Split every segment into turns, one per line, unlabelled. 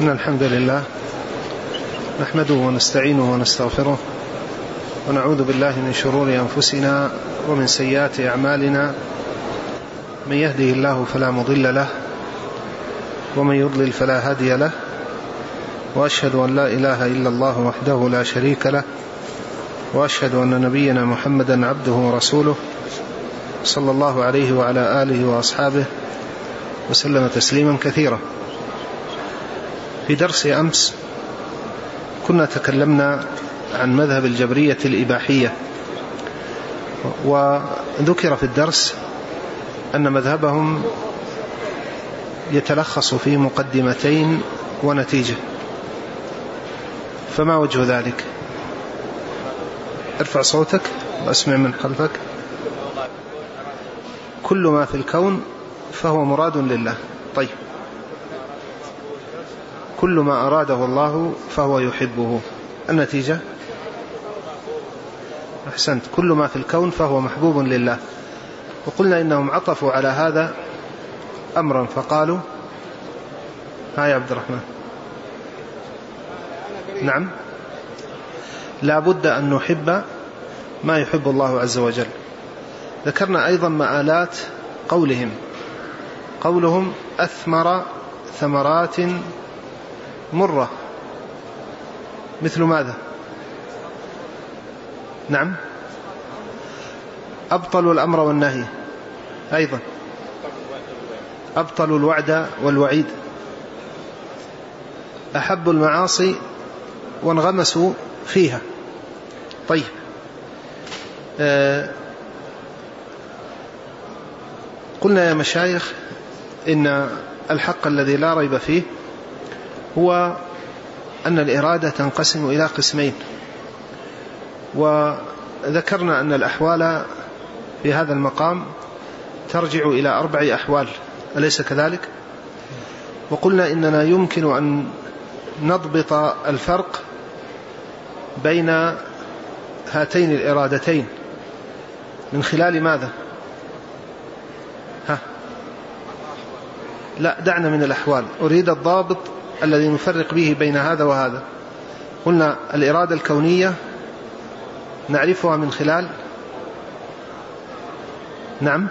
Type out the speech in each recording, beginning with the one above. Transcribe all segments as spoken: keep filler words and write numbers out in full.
إن الحمد لله نحمده ونستعينه ونستغفره ونعوذ بالله من شرور أنفسنا ومن سيئات أعمالنا. من يهده الله فلا مضل له ومن يضلل فلا هادي له، وأشهد أن لا إله إلا الله وحده لا شريك له، وأشهد أن نبينا محمدا عبده ورسوله صلى الله عليه وعلى آله وأصحابه وسلم تسليما كثيرا. في درس أمس كنا تكلمنا عن مذهب الجبرية الإباحية، وذكر في الدرس أن مذهبهم يتلخص في مقدمتين ونتيجة. فما وجه ذلك؟ ارفع صوتك واسمع من خلفك. كل ما في الكون فهو مراد لله. طيب، كل ما أراده الله فهو يحبه. النتيجة؟ أحسنت، كل ما في الكون فهو محبوب لله. وقلنا إنهم عطفوا على هذا أمرا فقالوا ها يا عبد الرحمن. نعم، لا بد أن نحب ما يحب الله عز وجل. ذكرنا أيضا مآلات قولهم قولهم أثمر ثمرات مرة، مثل ماذا؟ نعم، أبطلوا الأمر والنهي، أيضا أبطلوا الوعد والوعيد، أحبوا المعاصي وانغمسوا فيها. طيب، آه قلنا يا مشايخ إن الحق الذي لا ريب فيه هو أن الإرادة تنقسم إلى قسمين، وذكرنا أن الأحوال في هذا المقام ترجع إلى أربع أحوال، أليس كذلك؟ وقلنا إننا يمكن أن نضبط الفرق بين هاتين الإرادتين من خلال ماذا؟ ها؟ لا، دعنا من الأحوال، أريد الضابط الذي نفرق به بين هذا وهذا. قلنا الإرادة الكونية نعرفها من خلال نعم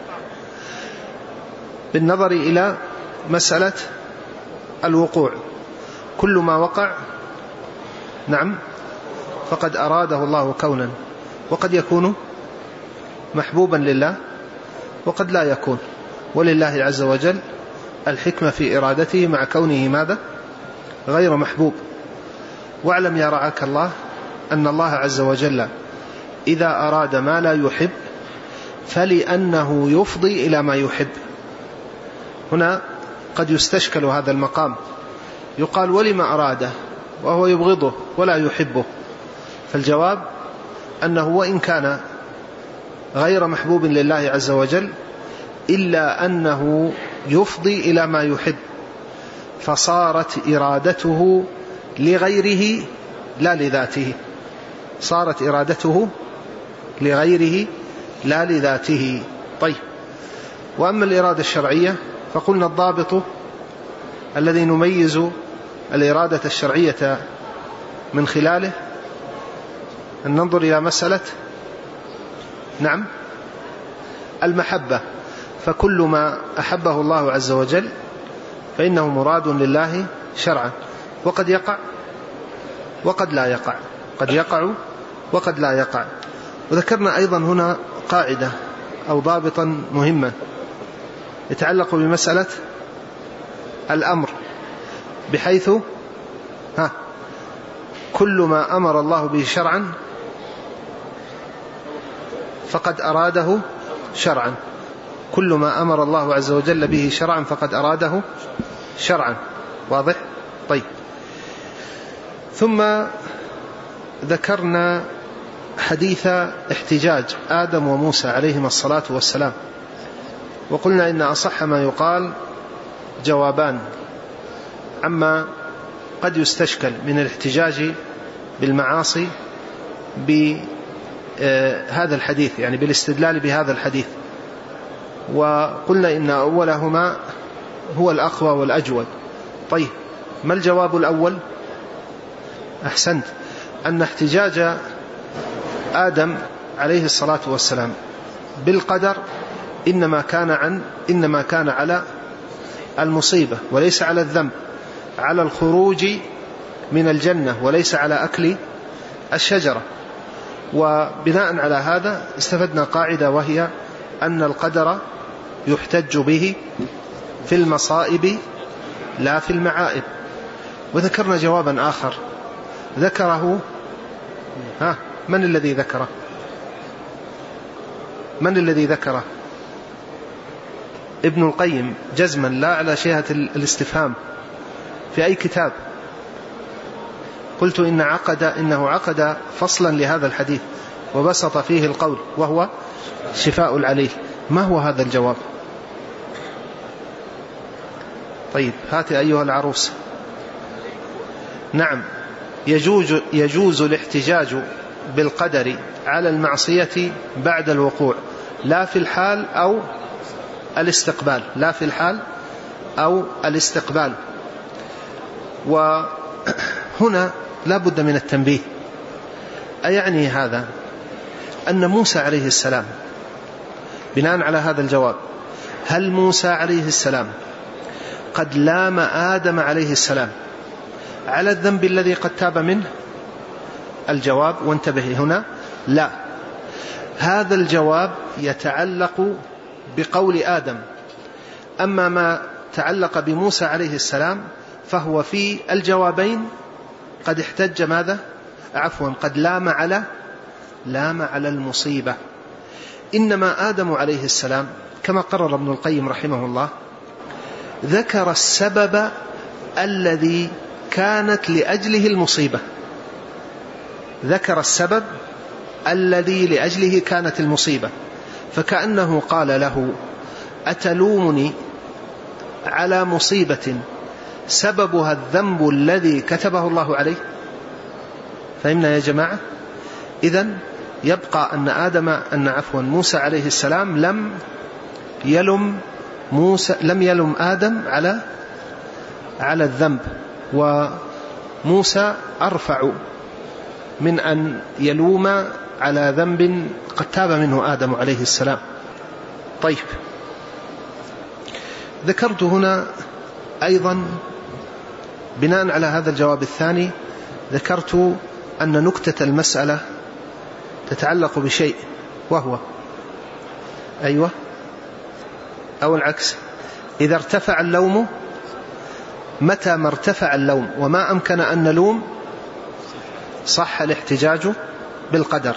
بالنظر إلى مسألة الوقوع. كل ما وقع نعم فقد أراده الله كونا، وقد يكون محبوبا لله وقد لا يكون، ولله عز وجل الحكمة في إرادته مع كونه ماذا؟ غير محبوب. واعلم يا رعاك الله أن الله عز وجل إذا أراد ما لا يحب فلأنه يفضي إلى ما يحب. هنا قد يستشكل هذا المقام، يقال ولما أراده وهو يبغضه ولا يحبه؟ فالجواب أنه وإن كان غير محبوب لله عز وجل إلا أنه يفضي إلى ما يحب، فصارت إرادته لغيره لا لذاته، صارت إرادته لغيره لا لذاته. طيب، وأما الإرادة الشرعية فقلنا الضابط الذي نميز الإرادة الشرعية من خلاله أن ننظر إلى مسألة نعم المحبة. فكل ما أحبه الله عز وجل فإنه مراد لله شرعا، وقد يقع وقد لا يقع، قد يقع وقد لا يقع. وذكرنا أيضا هنا قاعدة أو ضابطا مهما يتعلق بمسألة الأمر، بحيث ها كل ما أمر الله به شرعا فقد أراده شرعا، كل ما أمر الله عز وجل به شرعا فقد أراده شرعا. واضح؟ طيب، ثم ذكرنا حديث احتجاج آدم وموسى عليهما الصلاة والسلام، وقلنا إن أصح ما يقال جوابان عما قد يستشكل من الاحتجاج بالمعاصي بهذا الحديث، يعني بالاستدلال بهذا الحديث. وقلنا إن أولهما هو الأقوى والأجود. طيب، ما الجواب الأول؟ أحسنت، أن احتجاج آدم عليه الصلاة والسلام بالقدر إنما كان عن إنما كان على المصيبة وليس على الذنب، على الخروج من الجنة وليس على أكل الشجرة. وبناء على هذا استفدنا قاعدة، وهي أن القدر يحتج به في المصائب لا في المعائب. وذكرنا جوابا آخر ذكره، ها من الذي ذكره؟ من الذي ذكره؟ ابن القيم جزما، لا على شيهة الاستفهام. في أي كتاب؟ قلت إن عقد إنه عقد فصلا لهذا الحديث وبسط فيه القول، وهو شفاء العليل. ما هو هذا الجواب؟ طيب هات أيها العروس. نعم، يجوز, يجوز الاحتجاج بالقدر على المعصية بعد الوقوع، لا في الحال أو الاستقبال، لا في الحال أو الاستقبال. وهنا لا بد من التنبيه. أيعني هذا أن موسى عليه السلام، بناء على هذا الجواب، هل موسى عليه السلام قد لام آدم عليه السلام على الذنب الذي قد تاب منه؟ الجواب، وانتبه هنا، لا. هذا الجواب يتعلق بقول آدم. أما ما تعلق بموسى عليه السلام فهو في الجوابين قد احتج ماذا؟ عفوا قد لام على لام على المصيبة. إنما آدم عليه السلام كما قرر ابن القيم رحمه الله ذكر السبب الذي كانت لأجله المصيبة، ذكر السبب الذي لأجله كانت المصيبة، فكأنه قال له: أتلومني على مصيبة سببها الذنب الذي كتبه الله عليه؟ فهمنا يا جماعة؟ إذن يبقى أن آدم أن عفوا موسى عليه السلام لم يلم موسى لم يلم آدم على على الذنب، وموسى أرفع من أن يلوم على ذنب قد تاب منه آدم عليه السلام. طيب، ذكرت هنا أيضا بناء على هذا الجواب الثاني، ذكرت أن نكتة المسألة تتعلق بشيء، وهو أيوة أو العكس، إذا ارتفع اللوم، متى ما ارتفع اللوم وما أمكن أن نلوم صح الاحتجاج بالقدر،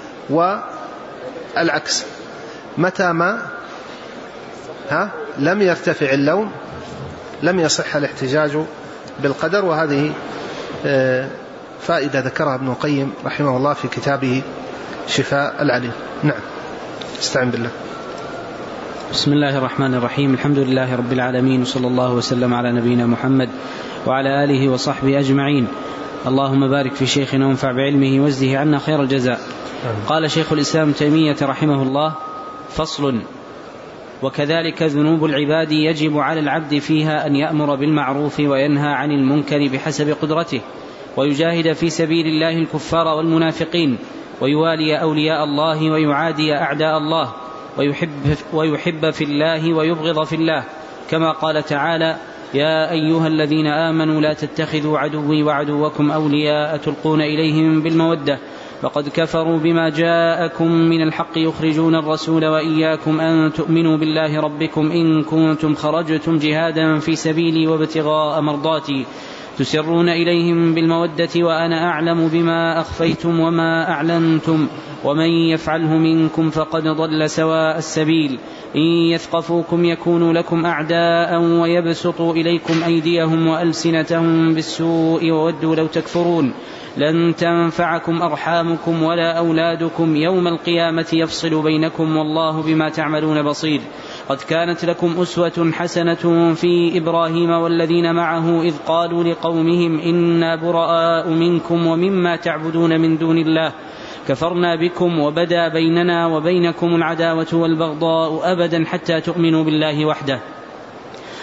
والعكس متى ما ها لم يرتفع اللوم لم يصح الاحتجاج بالقدر. وهذه فائدة ذكرها ابن القيم رحمه الله في كتابه شفاء العليل. نعم، استعن بالله.
بسم الله الرحمن الرحيم، الحمد لله رب العالمين، وصلى الله وسلم على نبينا محمد وعلى آله وصحبه أجمعين. اللهم بارك في شيخنا وانفع بعلمه وازده عنا خير الجزاء. قال شيخ الإسلام تيمية رحمه الله: فصل: وكذلك ذنوب العباد يجب على العبد فيها أن يأمر بالمعروف وينهى عن المنكر بحسب قدرته، ويجاهد في سبيل الله الكفار والمنافقين، ويوالي أولياء الله ويعادي أعداء الله، ويحب, ويحب في الله ويبغض في الله، كما قال تعالى: يا أيها الذين آمنوا لا تتخذوا عدوي وعدوكم أولياء تلقون إليهم بالمودة وقد كفروا بما جاءكم من الحق يخرجون الرسول وإياكم أن تؤمنوا بالله ربكم إن كنتم خرجتم جهادا في سبيلي وابتغاء مرضاتي تسرون إليهم بالمودة وأنا أعلم بما أخفيتم وما أعلنتم ومن يفعله منكم فقد ضل سواء السبيل إن يثقفوكم يكونوا لكم أعداء ويبسطوا إليكم أيديهم وألسنتهم بالسوء وودوا لو تكفرون لن تنفعكم أرحامكم ولا أولادكم يوم القيامة يفصل بينكم والله بما تعملون بصير قد كانت لكم أسوة حسنة في إبراهيم والذين معه إذ قالوا لقومهم إنا براء منكم ومما تعبدون من دون الله كفرنا بكم وبدا بيننا وبينكم العداوة والبغضاء أبدا حتى تؤمنوا بالله وحده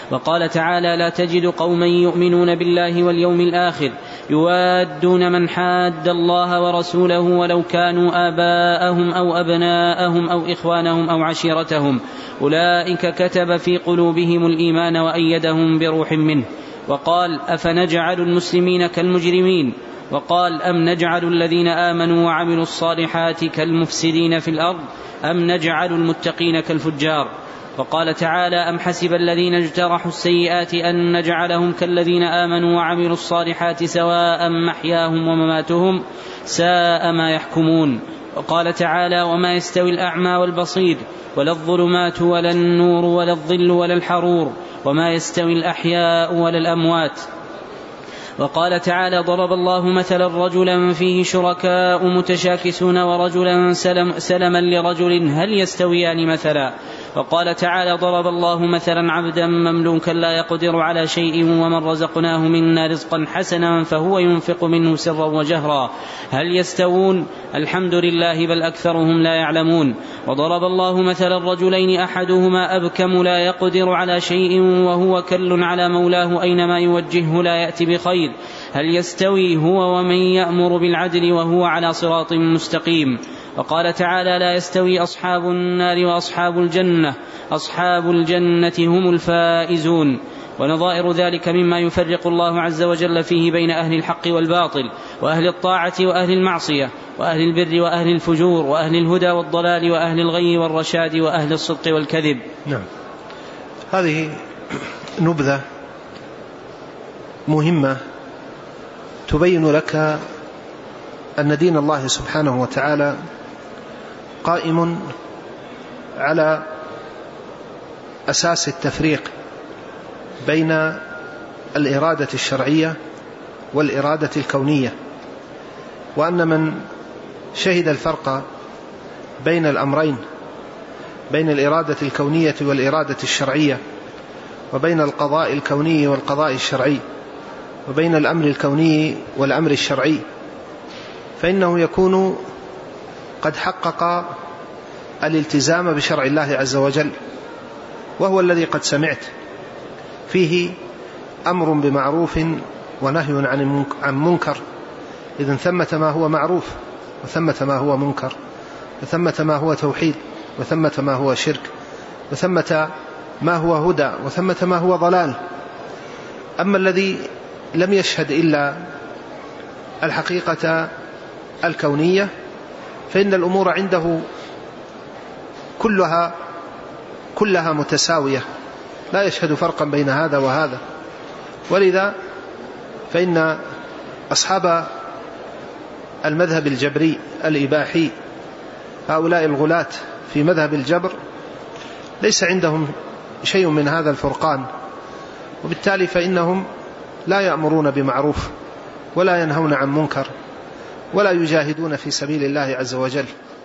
وقال تعالى: لا تجد قوما يؤمنون بالله واليوم الآخر يوادون من حاد الله ورسوله ولو كانوا آباءهم أو أبناءهم أو إخوانهم أو عشيرتهم أولئك كتب في قلوبهم الإيمان وأيدهم بروح منه. وقال: أفنجعل المسلمين كالمجرمين؟ وقال: أم نجعل الذين آمنوا وعملوا الصالحات كالمفسدين في الأرض أم نجعل المتقين كالفجار؟ وقال تعالى: أم حسب الذين اجترحوا السيئات أن نجعلهم كالذين آمنوا وعملوا الصالحات سواء محياهم ومماتهم ساء ما يحكمون. وقال تعالى: وما يستوي الأعمى والبصير ولا الظلمات ولا النور ولا الظل ولا الحرور وما يستوي الأحياء ولا الأموات. وقال تعالى: ضرب الله مثلا رجلا فيه شركاء متشاكسون ورجلا سلم سلما لرجل هل يستويان مثلا. وقال تعالى: ضرب الله مثلا عبدا مملوكا لا يقدر على شيء ومن رزقناه منا رزقا حسنا فهو ينفق منه سرا وجهرا هل يستوون؟ الحمد لله بل أكثرهم لا يعلمون. وضرب الله مثلا رجلين أحدهما أبكم لا يقدر على شيء وهو كل على مولاه أينما يوجهه لا يأتي بخير هل يستوي هو ومن يأمر بالعدل وهو على صراط مستقيم. وقال تعالى: لا يستوي أصحاب النار وأصحاب الجنة أصحاب الجنة هم الفائزون. ونظائر ذلك مما يفرق الله عز وجل فيه بين أهل الحق والباطل وأهل الطاعة وأهل المعصية وأهل البر وأهل الفجور وأهل الهدى والضلال وأهل الغي والرشاد وأهل الصدق والكذب.
نعم، هذه نبذة مهمة تبين لك أن دين الله سبحانه وتعالى قائم على أساس التفريق بين الإرادة الشرعية والإرادة الكونية، وأن من شهد الفرق بين الأمرين بين الإرادة الكونية والإرادة الشرعية وبين القضاء الكوني والقضاء الشرعي وبين الأمر الكوني والأمر الشرعي فإنه يكون قد حقق الالتزام بشرع الله عز وجل، وهو الذي قد سمعت فيه أمر بمعروف ونهي عن منكر، إذن ثمة ما هو معروف وثمة ما هو منكر وثمة ما هو توحيد وثمة ما هو شرك وثمة ما هو هدى وثمة ما هو ضلال. أما الذي لم يشهد إلا الحقيقة الكونية فإن الأمور عنده كلها كلها متساوية، لا يشهد فرقا بين هذا وهذا. ولذا فإن أصحاب المذهب الجبري الإباحي هؤلاء الغلاة في مذهب الجبر ليس عندهم شيء من هذا الفرقان، وبالتالي فإنهم لا يأمرون بمعروف ولا ينهون عن منكر ولا يجاهدون في سبيل الله عز وجل.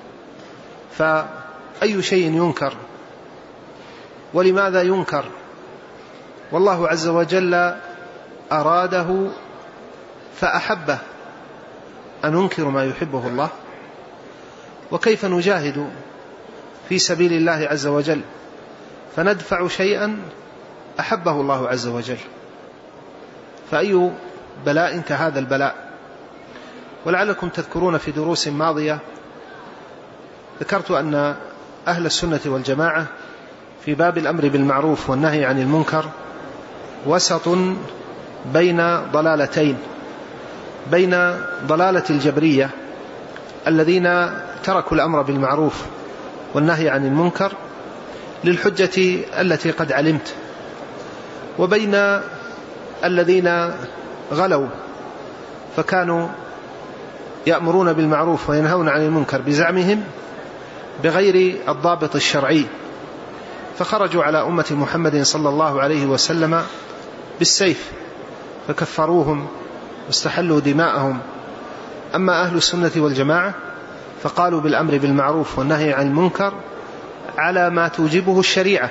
فأي شيء ينكر ولماذا ينكر؟ والله عز وجل أراده فأحبه أننكر ما يحبه الله؟ وكيف نجاهد في سبيل الله عز وجل فندفع شيئا أحبه الله عز وجل؟ فأي بلاء كهذا البلاء. ولعلكم تذكرون في دروس ماضية ذكرت أن أهل السنة والجماعة في باب الأمر بالمعروف والنهي عن المنكر وسط بين ضلالتين، بين ضلالة الجبرية الذين تركوا الأمر بالمعروف والنهي عن المنكر للحجة التي قد علمت، وبين الذين غلوا فكانوا يأمرون بالمعروف وينهون عن المنكر بزعمهم بغير الضابط الشرعي، فخرجوا على أمة محمد صلى الله عليه وسلم بالسيف فكفروهم واستحلوا دماءهم. أما أهل السنة والجماعة فقالوا بالأمر بالمعروف والنهي عن المنكر على ما توجبه الشريعة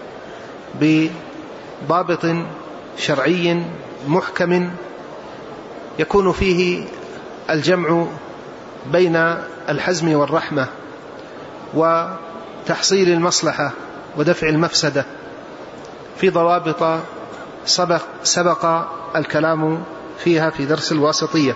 بضابط شرعي محكم يكون فيه الجمع بين الحزم والرحمة وتحصيل المصلحة ودفع المفسدة. في ضوابط سبق, سبق الكلام فيها في درس الواسطية.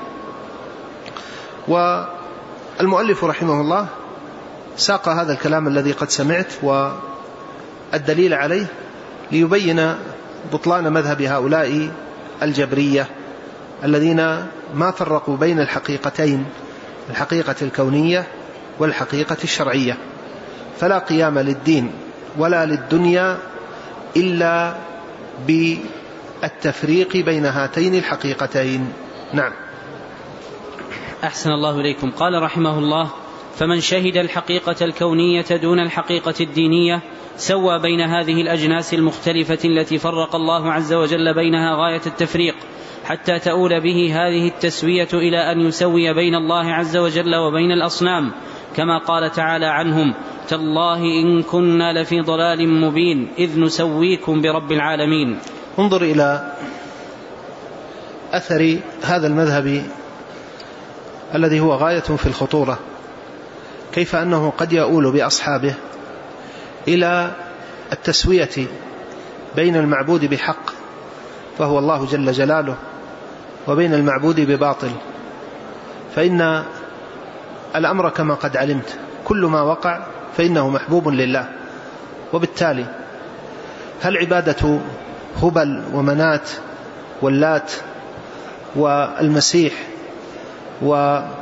والمؤلف رحمه الله ساق هذا الكلام الذي قد سمعت والدليل عليه ليبين بطلان مذهب هؤلاء الجبرية الذين ما فرقوا بين الحقيقتين، الحقيقة الكونية والحقيقة الشرعية، فلا قيام للدين ولا للدنيا إلا بالتفريق بين هاتين الحقيقتين. نعم.
أحسن الله إليكم. قال رحمه الله: فمن شهد الحقيقة الكونية دون الحقيقة الدينية سوى بين هذه الأجناس المختلفة التي فرق الله عز وجل بينها غاية التفريق، حتى تؤول به هذه التسوية إلى أن يسوي بين الله عز وجل وبين الأصنام، كما قال تعالى عنهم: تالله إن كنا لفي ضلال مبين إذ نسويكم برب العالمين.
انظر إلى أثر هذا المذهب الذي هو غاية في الخطورة، كيف أنه قد يؤول بأصحابه إلى التسوية بين المعبود بحق فهو الله جل جلاله وبين المعبود بباطل. فإن الأمر كما قد علمت كل ما وقع فإنه محبوب لله، وبالتالي هل عبادة هبل ومنات واللات والمسيح وبقية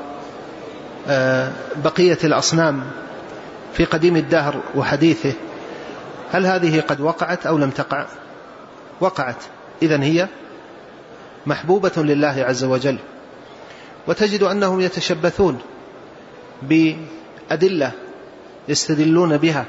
الأصنام في قديم الدهر وحديثه هل هذه قد وقعت أو لم تقع؟ وقعت، إذن هي محبوبة لله عز وجل. وتجد أنهم يتشبثون بأدلة يستدلون بها،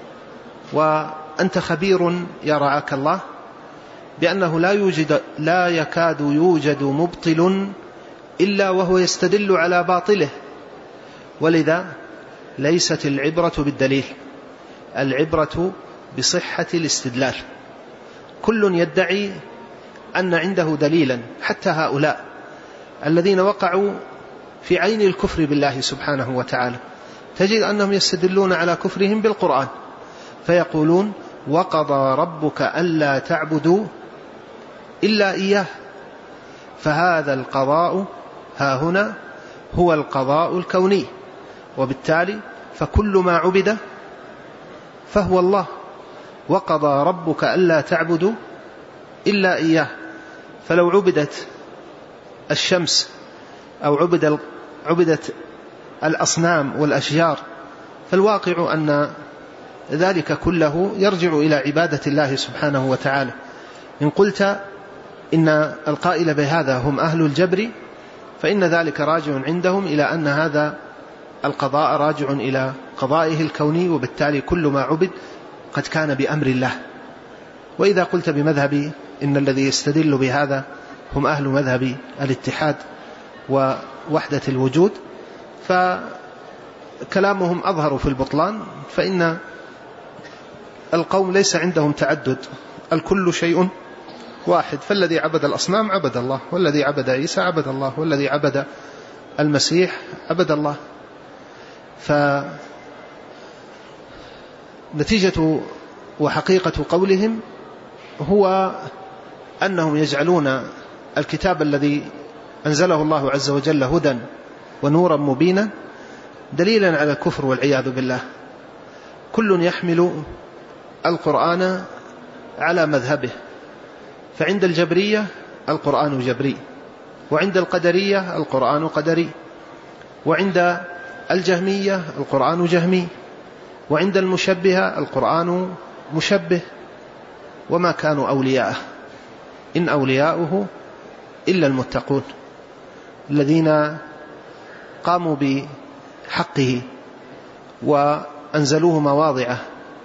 وأنت خبير يا رعاك الله بأنه لا يوجد لا يكاد يوجد مبطل إلا وهو يستدل على باطله. ولذا ليست العبرة بالدليل، العبرة بصحة الاستدلال. كل يدعي أن عنده دليلا، حتى هؤلاء الذين وقعوا في عين الكفر بالله سبحانه وتعالى تجد أنهم يستدلون على كفرهم بالقرآن، فيقولون: وقضى ربك ألا تعبدوا إلا إياه. فهذا القضاء ها هنا هو القضاء الكوني، وبالتالي فكل ما عبد فهو الله. وقضى ربك ألا تعبدوا إلا إياه. فلو عبدت الشمس أو عبد عبدت الأصنام والأشجار فالواقع أن ذلك كله يرجع إلى عبادة الله سبحانه وتعالى. إن قلت إن القائل بهذا هم أهل الجبر فإن ذلك راجع عندهم إلى أن هذا القضاء راجع إلى قضائه الكوني، وبالتالي كل ما عبد قد كان بأمر الله. وإذا قلت بمذهب إن الذي يستدل بهذا هم أهل مذهب الاتحاد ووحدة الوجود فكلامهم أظهر في البطلان، فإن القوم ليس عندهم تعدد، الكل شيء واحد. فالذي عبد الأصنام عبد الله، والذي عبد عيسى عبد الله، والذي عبد المسيح عبد الله. فنتيجة وحقيقة قولهم هو أنهم يجعلون الكتاب الذي أنزله الله عز وجل هدى ونورا مبينا دليلا على الكفر والعياذ بالله. كل يحمل القرآن على مذهبه، فعند الجبرية القرآن جبري، وعند القدرية القرآن قدري، وعند الجهمية القرآن جهمي، وعند المشبهة القرآن مشبه. وما كانوا أولياءه إن أولياؤه إلا المتقون الذين قاموا بحقه وأنزلوه مواضعه.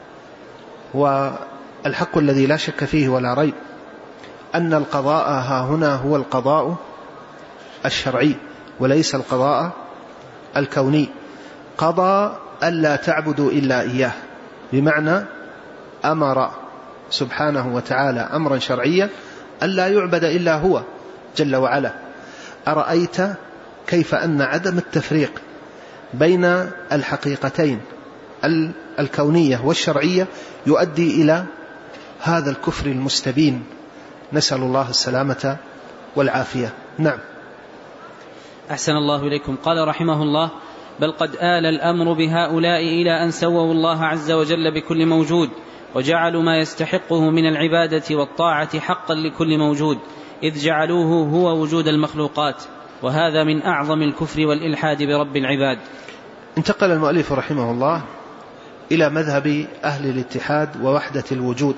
والحق الذي لا شك فيه ولا ريب أن القضاء ها هنا هو القضاء الشرعي وليس القضاء الكوني. قضى ألا تعبدوا إلا إياه، بمعنى أمر سبحانه وتعالى أمرا شرعيا ألا يعبد إلا هو جل وعلا. أرأيت كيف أن عدم التفريق بين الحقيقتين الكونية والشرعية يؤدي إلى هذا الكفر المستبين، نسأل الله السلامة والعافية. نعم.
أحسن الله إليكم. قال رحمه الله: بل قد آل الأمر بهؤلاء إلى أن سووا الله عز وجل بكل موجود، وجعلوا ما يستحقه من العبادة والطاعة حقا لكل موجود، إذ جعلوه هو وجود المخلوقات، وهذا من أعظم الكفر والإلحاد برب العباد.
انتقل المؤلف رحمه الله إلى مذهب أهل الاتحاد ووحدة الوجود،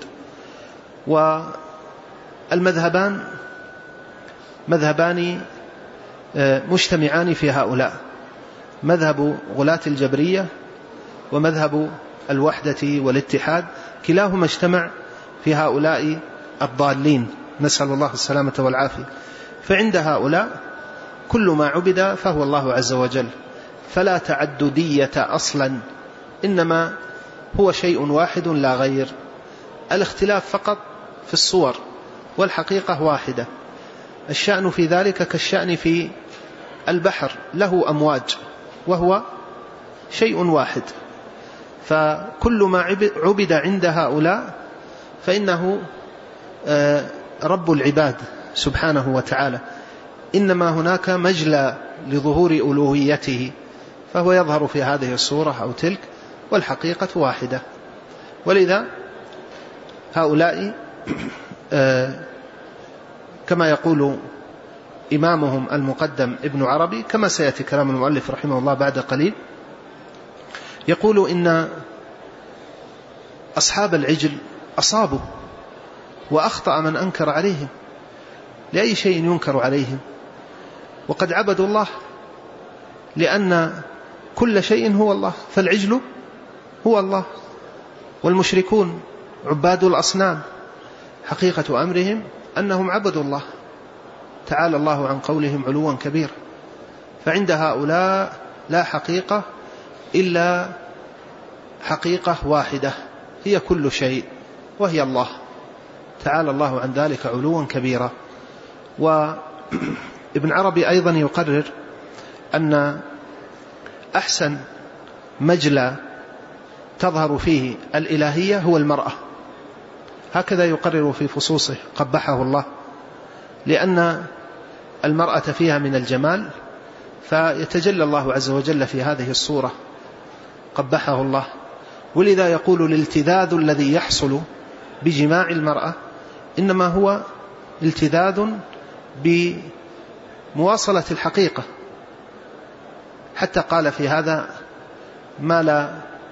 والمذهبان مذهبان مجتمعان في هؤلاء، مذهب غلاة الجبرية ومذهب الوحدة والاتحاد، كلاهما اجتمع في هؤلاء الضالين، نسأل الله السلامة والعافية. فعند هؤلاء كل ما عبد فهو الله عز وجل، فلا تعددية أصلا، إنما هو شيء واحد لا غير، الاختلاف فقط في الصور، والحقيقة واحدة. الشأن في ذلك كالشأن في البحر، له أمواج وهو شيء واحد. فكل ما عبد عند هؤلاء فإنه رب العباد سبحانه وتعالى، إنما هناك مجلى لظهور ألوهيته، فهو يظهر في هذه الصورة أو تلك، والحقيقة واحدة. ولذا هؤلاء كما يقول إمامهم المقدم ابن عربي، كما سيأتي كلام المؤلف رحمه الله بعد قليل، يقول إن أصحاب العجل أصابوا وأخطأ من أنكر عليهم. لأي شيء ينكر عليهم؟ وقد عبدوا الله، لأن كل شيء هو الله، فالعجل هو الله، والمشركون عباد الأصنام، حقيقة أمرهم أنهم عبدوا الله، تعالى الله عن قولهم علوا كبيرا. فعند هؤلاء لا حقيقة إلا حقيقة واحدة هي كل شيء، وهي الله، تعالى الله عن ذلك علوا كبيرا. وابن عربي أيضا يقرر أن أحسن مجلى تظهر فيه الإلهية هو المرأة، هكذا يقرر في فصوصه قبحه الله، لأن المرأة فيها من الجمال، فيتجلى الله عز وجل في هذه الصورة قبحه الله. ولذا يقول الالتذاذ الذي يحصل بجماع المرأة إنما هو التذاذ بمواصلة الحقيقة، حتى قال في هذا ما لا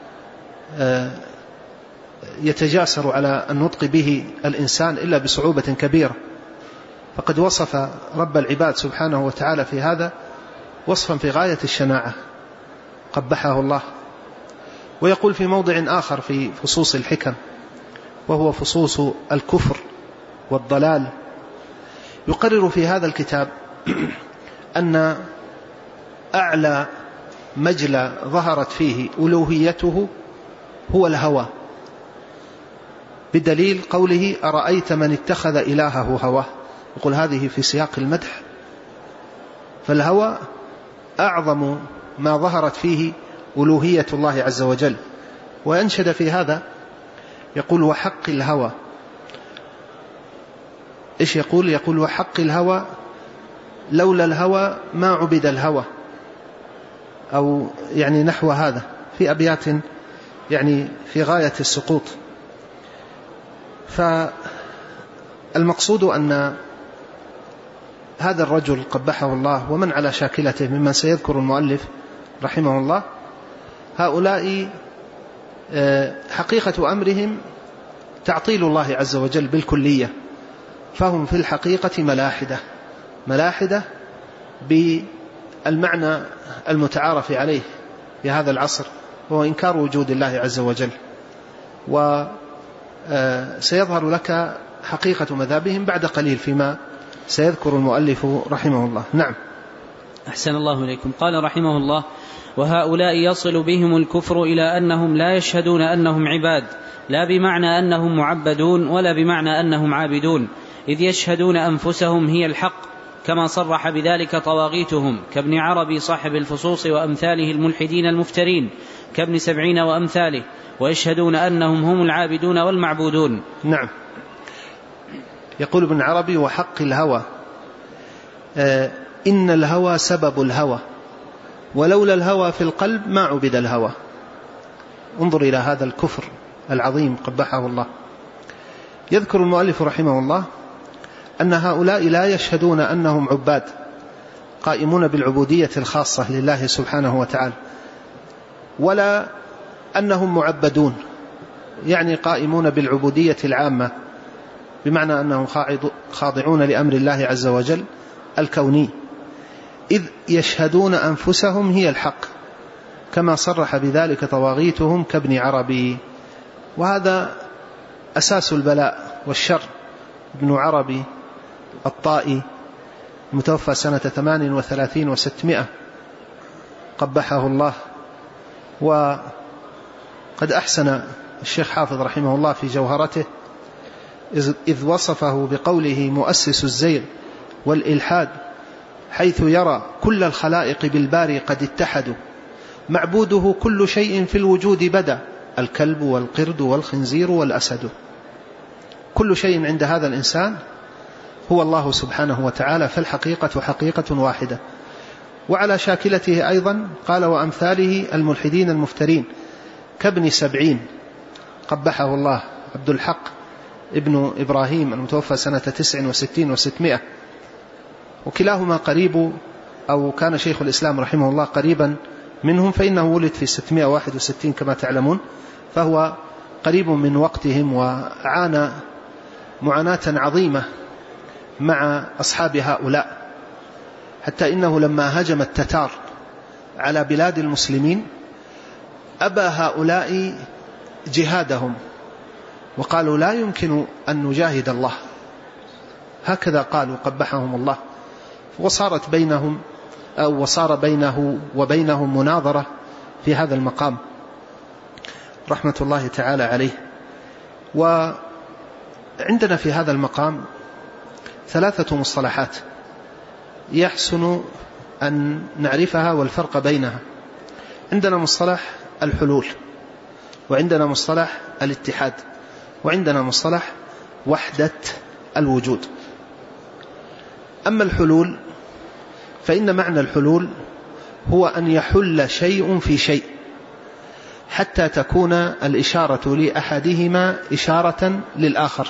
يتجاسر على النطق به الإنسان إلا بصعوبة كبيرة، فقد وصف رب العباد سبحانه وتعالى في هذا وصفا في غاية الشناعة قبحه الله. ويقول في موضع آخر في فصوص الحكم، وهو فصوص الكفر والضلال، يقرر في هذا الكتاب أن أعلى مجلى ظهرت فيه ألوهيته هو الهوى، بدليل قوله أرأيت من اتخذ إلهه هواه، يقول هذه في سياق المدح. فالهوى أعظم ما ظهرت فيه ألوهية الله عز وجل. وينشد في هذا يقول وحق الهوى، إيش يقول؟ يقول وحق الهوى لولا الهوى ما عبد الهوى، أو يعني نحو هذا في أبيات يعني في غاية السقوط. فالمقصود أن هذا الرجل قبحه الله ومن على شاكلته ممن سيذكر المؤلف رحمه الله، هؤلاء حقيقة أمرهم تعطيل الله عز وجل بالكلية، فهم في الحقيقة ملاحدة، ملاحدة بالمعنى المتعارف عليه في هذا العصر، وهو إنكار وجود الله عز وجل. وسيظهر لك حقيقة مذهبهم بعد قليل فيما سيذكر المؤلف رحمه الله. نعم.
أحسن الله إليكم. قال رحمه الله وهؤلاء يصل بهم الكفر إلى أنهم لا يشهدون أنهم عباد، لا بمعنى أنهم معبدون ولا بمعنى أنهم عابدون، إذ يشهدون أنفسهم هي الحق، كما صرح بذلك طواغيتهم كابن عربي صاحب الفصوص وأمثاله الملحدين المفترين كابن سبعين وأمثاله، ويشهدون أنهم هم العابدون والمعبودون.
نعم. يقول ابن عربي: وحق الهوى إن الهوى سبب الهوى، ولولا الهوى في القلب ما عبد الهوى. انظر إلى هذا الكفر العظيم قبحه الله. يذكر المؤلف رحمه الله أن هؤلاء لا يشهدون أنهم عباد قائمون بالعبودية الخاصة لله سبحانه وتعالى، ولا أنهم معبدون يعني قائمون بالعبودية العامة، بمعنى أنهم خاضعون لأمر الله عز وجل الكوني، إذ يشهدون أنفسهم هي الحق، كما صرح بذلك طواغيتهم كابن عربي. وهذا أساس البلاء والشر. ابن عربي الطائي متوفى سنة ثمان وثلاثين وستمائة قبحه الله. وقد أحسن الشيخ حافظ رحمه الله في جوهرته إذ وصفه بقوله: مؤسس الزيغ والإلحاد، حيث يرى كل الخلائق بالباري قد اتحدوا، معبوده كل شيء في الوجود بدا، الكلب والقرد والخنزير والأسد. كل شيء عند هذا الإنسان هو الله سبحانه وتعالى، فالحقيقة حقيقة واحدة. وعلى شاكلته أيضا قال: وأمثاله الملحدين المفترين كابن سبعين قبحه الله، عبد الحق ابن إبراهيم المتوفى سنة تسع وستين وستمائة، وكلاهما قريب، أو كان شيخ الإسلام رحمه الله قريبا منهم، فإنه ولد في ستمائة وواحد وستين كما تعلمون، فهو قريب من وقتهم، وعانى معاناة عظيمة مع أصحاب هؤلاء، حتى إنه لما هجم التتار على بلاد المسلمين أبى هؤلاء جهادهم، وقالوا: لا يمكن أن نجاهد الله، هكذا قالوا قبحهم الله. وصارت بينهم أو وصار بينه وبينهم مناظرة في هذا المقام رحمة الله تعالى عليه. وعندنا في هذا المقام ثلاثة مصطلحات يحسن أن نعرفها والفرق بينها. عندنا مصطلح الحلول، وعندنا مصطلح الاتحاد، وعندنا مصطلح وحدة الوجود. أما الحلول فإن معنى الحلول هو أن يحل شيء في شيء حتى تكون الإشارة لأحدهما إشارة للآخر.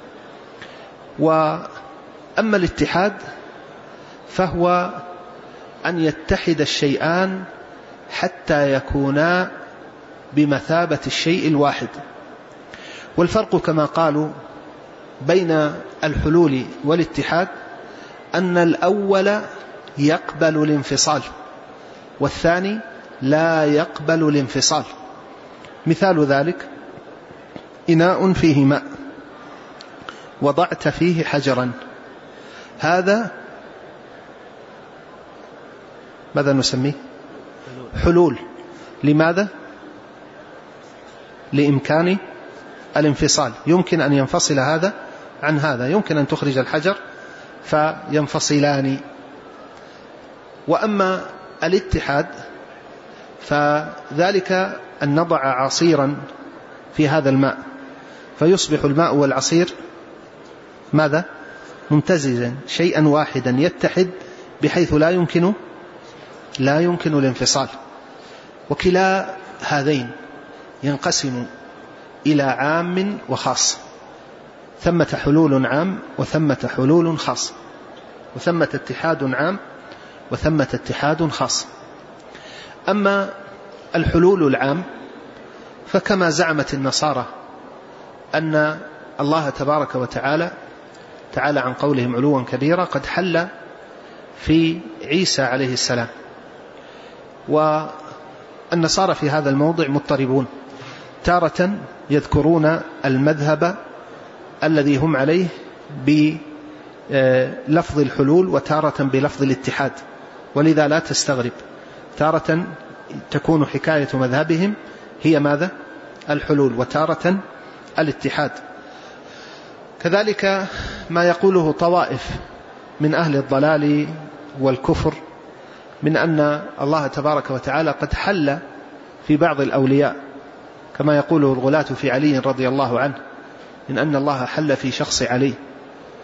وأما الاتحاد فهو أن يتحد الشيئان حتى يكونا بمثابة الشيء الواحد. والفرق كما قالوا بين الحلول والاتحاد أن الأول يقبل الانفصال والثاني لا يقبل الانفصال. مثال ذلك: إناء فيه ماء وضعت فيه حجرا، هذا ماذا نسميه؟ حلول. لماذا؟ لإمكان الانفصال، يمكن أن ينفصل هذا عن هذا، يمكن أن تخرج الحجر فينفصلان. وأما الاتحاد فذلك أن نضع عصيرا في هذا الماء فيصبح الماء والعصير ماذا؟ ممتزجا، شيئا واحدا يتحد بحيث لا يمكن لا يمكن الانفصال. وكلا هذين ينقسم إلى عام وخاص، ثمة حلول عام وثمة حلول خاص، وثمة اتحاد عام وثمة اتحاد خاص. أما الحلول العام فكما زعمت النصارى أن الله تبارك وتعالى تعالى عن قولهم علوا كبيرا قد حل في عيسى عليه السلام. والنصارى في هذا الموضع مضطربون، تارة يذكرون المذهب الذي هم عليه بلفظ الحلول وتارة بلفظ الاتحاد، ولذا لا تستغرب، تارة تكون حكاية مذهبهم هي ماذا؟ الحلول، وتارة الاتحاد. كذلك ما يقوله طوائف من أهل الضلال والكفر من أن الله تبارك وتعالى قد حل في بعض الأولياء، كما يقوله الغلاة في علي رضي الله عنه، من أن الله حل في شخص علي.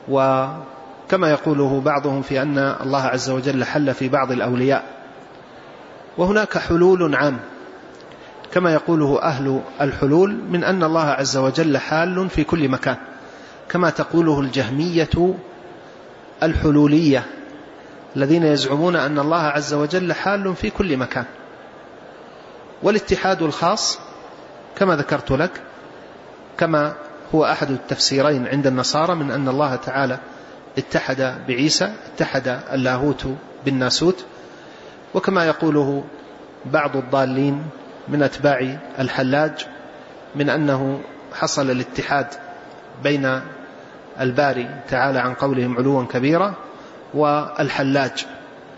وكما يقوله بعضهم في أن الله عز وجل حل في بعض الأولياء. وهناك حلول عام كما يقوله أهل الحلول من أن الله عز وجل حال في كل مكان، كما تقوله الجهمية الحلولية الذين يزعمون أن الله عز وجل حال في كل مكان. والاتحاد الخاص كما ذكرت لك، كما هو أحد التفسيرين عند النصارى من أن الله تعالى اتحد بعيسى، اتحد اللاهوت بالناسوت، وكما يقوله بعض الضالين من أتباع الحلاج من أنه حصل الاتحاد بين الباري تعالى عن قولهم علوا كبيرا والحلاج.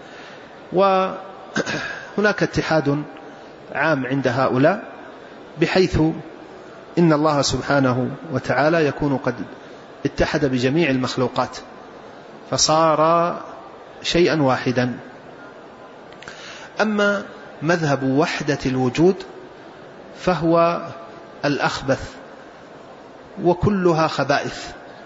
وهناك اتحاد عام عند هؤلاء بحيث إن الله سبحانه وتعالى يكون قد اتحد بجميع المخلوقات فصار شيئا واحدا. أما مذهب وحدة الوجود فهو الأخبث وكلها خبائث،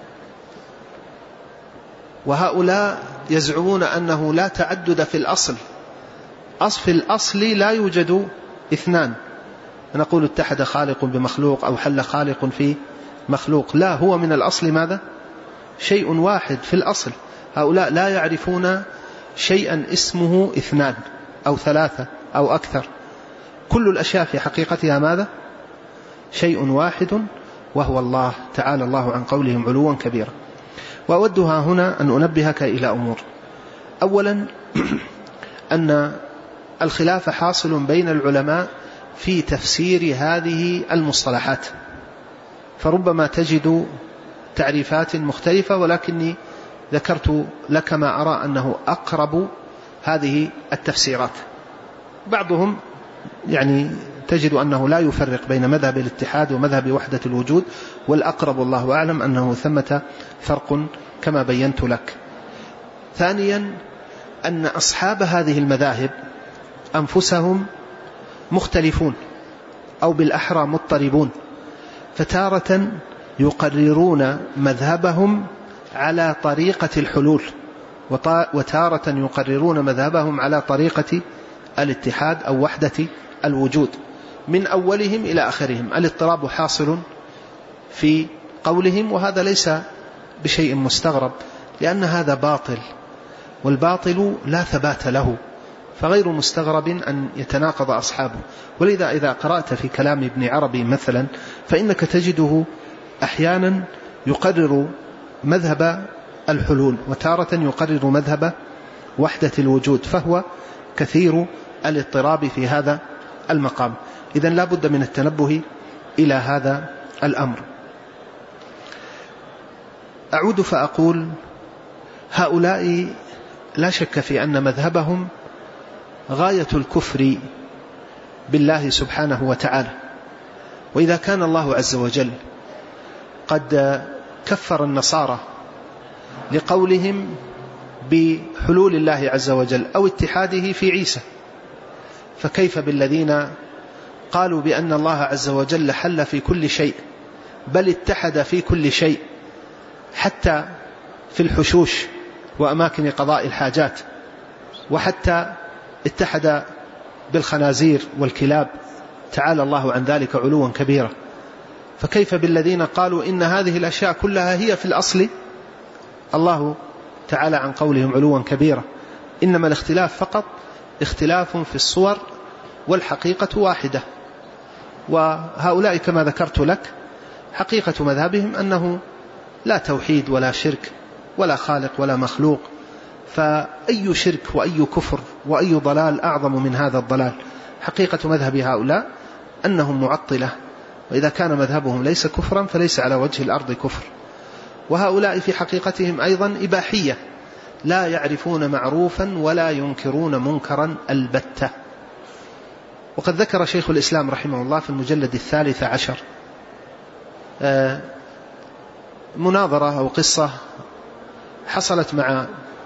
وهؤلاء يزعمون أنه لا تعدد في الأصل، في الأصل لا يوجد اثنان، نقول اتحد خالق بمخلوق أو حل خالق في مخلوق، لا، هو من الأصل ماذا؟ شيء واحد في الأصل. هؤلاء لا يعرفون شيئا اسمه اثنان أو ثلاثة أو أكثر، كل الأشياء في حقيقتها ماذا؟ شيء واحد وهو الله تعالى الله عن قولهم علوا كبيرا. وأودها هنا أن أنبهك إلى أمور. أولا أن الخلاف حاصل بين العلماء في تفسير هذه المصطلحات، فربما تجد تعريفات مختلفة، ولكني ذكرت لك ما أرى أنه أقرب هذه التفسيرات. بعضهم يعني تجد أنه لا يفرق بين مذهب الاتحاد ومذهب وحدة الوجود، والأقرب الله أعلم أنه ثمة فرق كما بينت لك. ثانيا أن أصحاب هذه المذاهب أنفسهم مختلفون أو بالأحرى مضطربون، فتارة يقررون مذهبهم على طريقة الحلول، وتارة يقررون مذهبهم على طريقة الاتحاد أو وحدة الوجود، من أولهم إلى آخرهم. الاضطراب حاصل في قولهم، وهذا ليس بشيء مستغرب، لأن هذا باطل، والباطل لا ثبات له، فغير مستغرب أن يتناقض أصحابه. ولذا إذا قرأت في كلام ابن عربي مثلا فإنك تجده أحيانا يقرر مذهب الحلول، وتارة يقرر مذهب وحدة الوجود، فهو كثير الاضطراب في هذا المقام. إذن لا بد من التنبه إلى هذا الأمر. أعود فأقول هؤلاء لا شك في أن مذهبهم غاية الكفر بالله سبحانه وتعالى. وإذا كان الله عز وجل قد كفر النصارى لقولهم بحلول الله عز وجل أو اتحاده في عيسى، فكيف بالذين قالوا بأن الله عز وجل حل في كل شيء، بل اتحد في كل شيء حتى في الحشوش وأماكن قضاء الحاجات، وحتى اتحد بالخنازير والكلاب، تعالى الله عن ذلك علوا كبيرا. فكيف بالذين قالوا إن هذه الأشياء كلها هي في الأصل الله تعالى عن قولهم علوا كبيرا، إنما الاختلاف فقط اختلاف في الصور والحقيقة واحدة. وهؤلاء كما ذكرت لك حقيقة مذهبهم أنه لا توحيد ولا شرك ولا خالق ولا مخلوق، فأي شرك وأي كفر وأي ضلال أعظم من هذا الضلال. حقيقة مذهب هؤلاء أنهم معطلة، وإذا كان مذهبهم ليس كفرا فليس على وجه الأرض كفر. وهؤلاء في حقيقتهم أيضا إباحية، لا يعرفون معروفا ولا ينكرون منكرا البتة. وقد ذكر شيخ الإسلام رحمه الله في المجلد الثالث عشر مناظرة أو قصة حصلت مع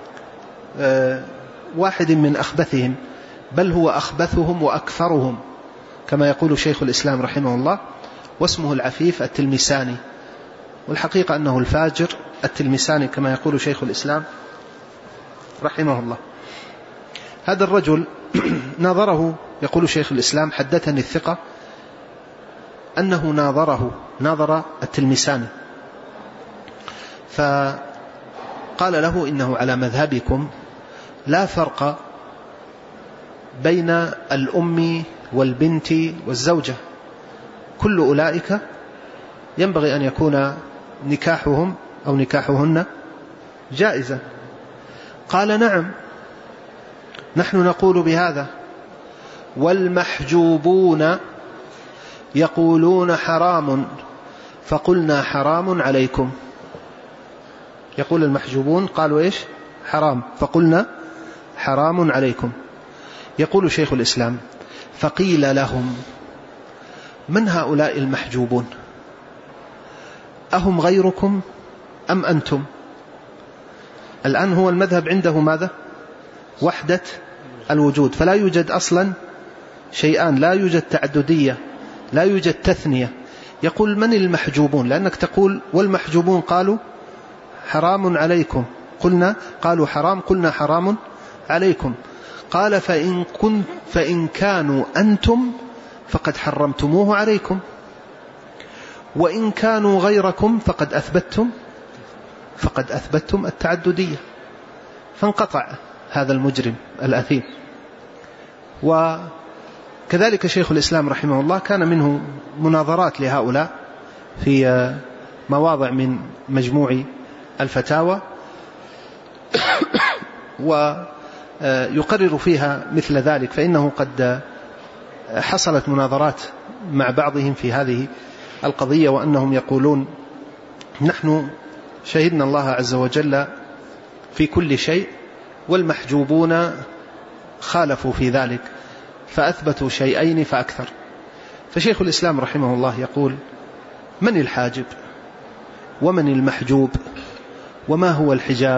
واحد من أخبثهم، بل هو أخبثهم وأكثرهم كما يقول شيخ الإسلام رحمه الله، واسمه العفيف التلمساني، والحقيقة أنه الفاجر التلمساني كما يقول شيخ الإسلام رحمه الله. هذا الرجل ناظره، يقول شيخ الإسلام: حدثني الثقة أنه ناظره ناظر التلمساني فقال له: إنه على مذهبكم لا فرق بين الأم والبنت والزوجة، كل أولئك ينبغي أن يكون نكاحهم أو نكاحهن جائزا. قال: نعم، نحن نقول بهذا، والمحجوبون يقولون حرام فقلنا حرام عليكم. يقول المحجوبون قالوا إيش؟ حرام، فقلنا حرام عليكم. يقول شيخ الإسلام: فقيل لهم: من هؤلاء المحجوبون؟ أهم غيركم أم أنتم؟ الآن هو المذهب عنده ماذا؟ وحدة الوجود، فلا يوجد أصلا شيئان، لا يوجد تعددية، لا يوجد تثنية. يقول: من المحجوبون؟ لأنك تقول والمحجوبون قالوا حرام عليكم، قلنا قالوا حرام، قلنا حرام عليكم. قال: فإن, كنت فإن كانوا أنتم فقد حرمتموه عليكم، وإن كانوا غيركم فقد أثبتم فقد أثبتم التعددية. فانقطع هذا المجرم الأثيم. وكذلك شيخ الإسلام رحمه الله كان منه مناظرات لهؤلاء في مواضع من مجموع الفتاوى، ويقرر فيها مثل ذلك، فإنه قد حصلت مناظرات مع بعضهم في هذه القضية، وأنهم يقولون: نحن شهدنا الله عز وجل في كل شيء، والمحجوبون خالفوا في ذلك فأثبتوا شيئين فأكثر. فشيخ الإسلام رحمه الله يقول: من الحاجب ومن المحجوب وما هو الحجاب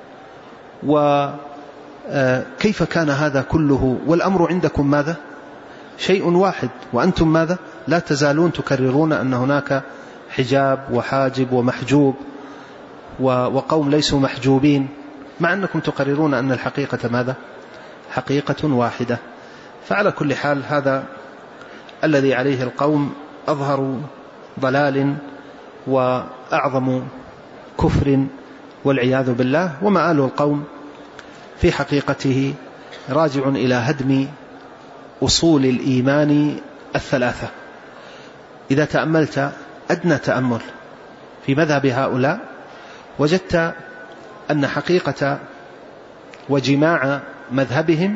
وكيف كان هذا كله، والأمر عندكم ماذا؟ شيء واحد، وأنتم ماذا؟ لا تزالون تكررون أن هناك حجاب وحاجب ومحجوب وقوم ليسوا محجوبين، مع أنكم تقررون أن الحقيقة ماذا؟ حقيقة واحدة. فعلى كل حال هذا الذي عليه القوم أظهر ضلال وأعظم كفر والعياذ بالله، ومآل القوم في حقيقته راجع إلى هدم أصول الإيمان الثلاثة. إذا تأملت أدنى تأمل في مذهب هؤلاء وجدت أن حقيقة وجماع مذهبهم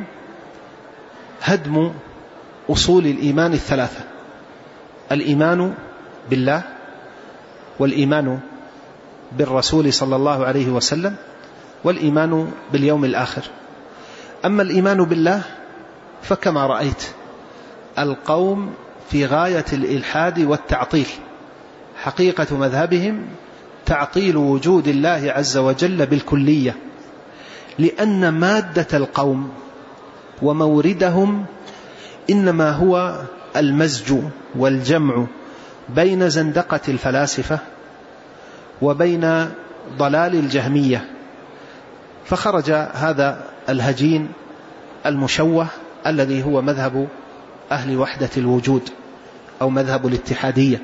هدم أصول الإيمان الثلاثة: الإيمان بالله، والإيمان بالرسول صلى الله عليه وسلم، والإيمان باليوم الآخر. أما الإيمان بالله فكما رأيت القوم في غاية الإلحاد والتعطيل، حقيقة مذهبهم تعطيل وجود الله عز وجل بالكلية، لأن مادة القوم وموردهم إنما هو المزج والجمع بين زندقة الفلاسفة وبين ضلال الجهمية، فخرج هذا الهجين المشوه الذي هو مذهب أهل وحدة الوجود أو مذهب الاتحادية.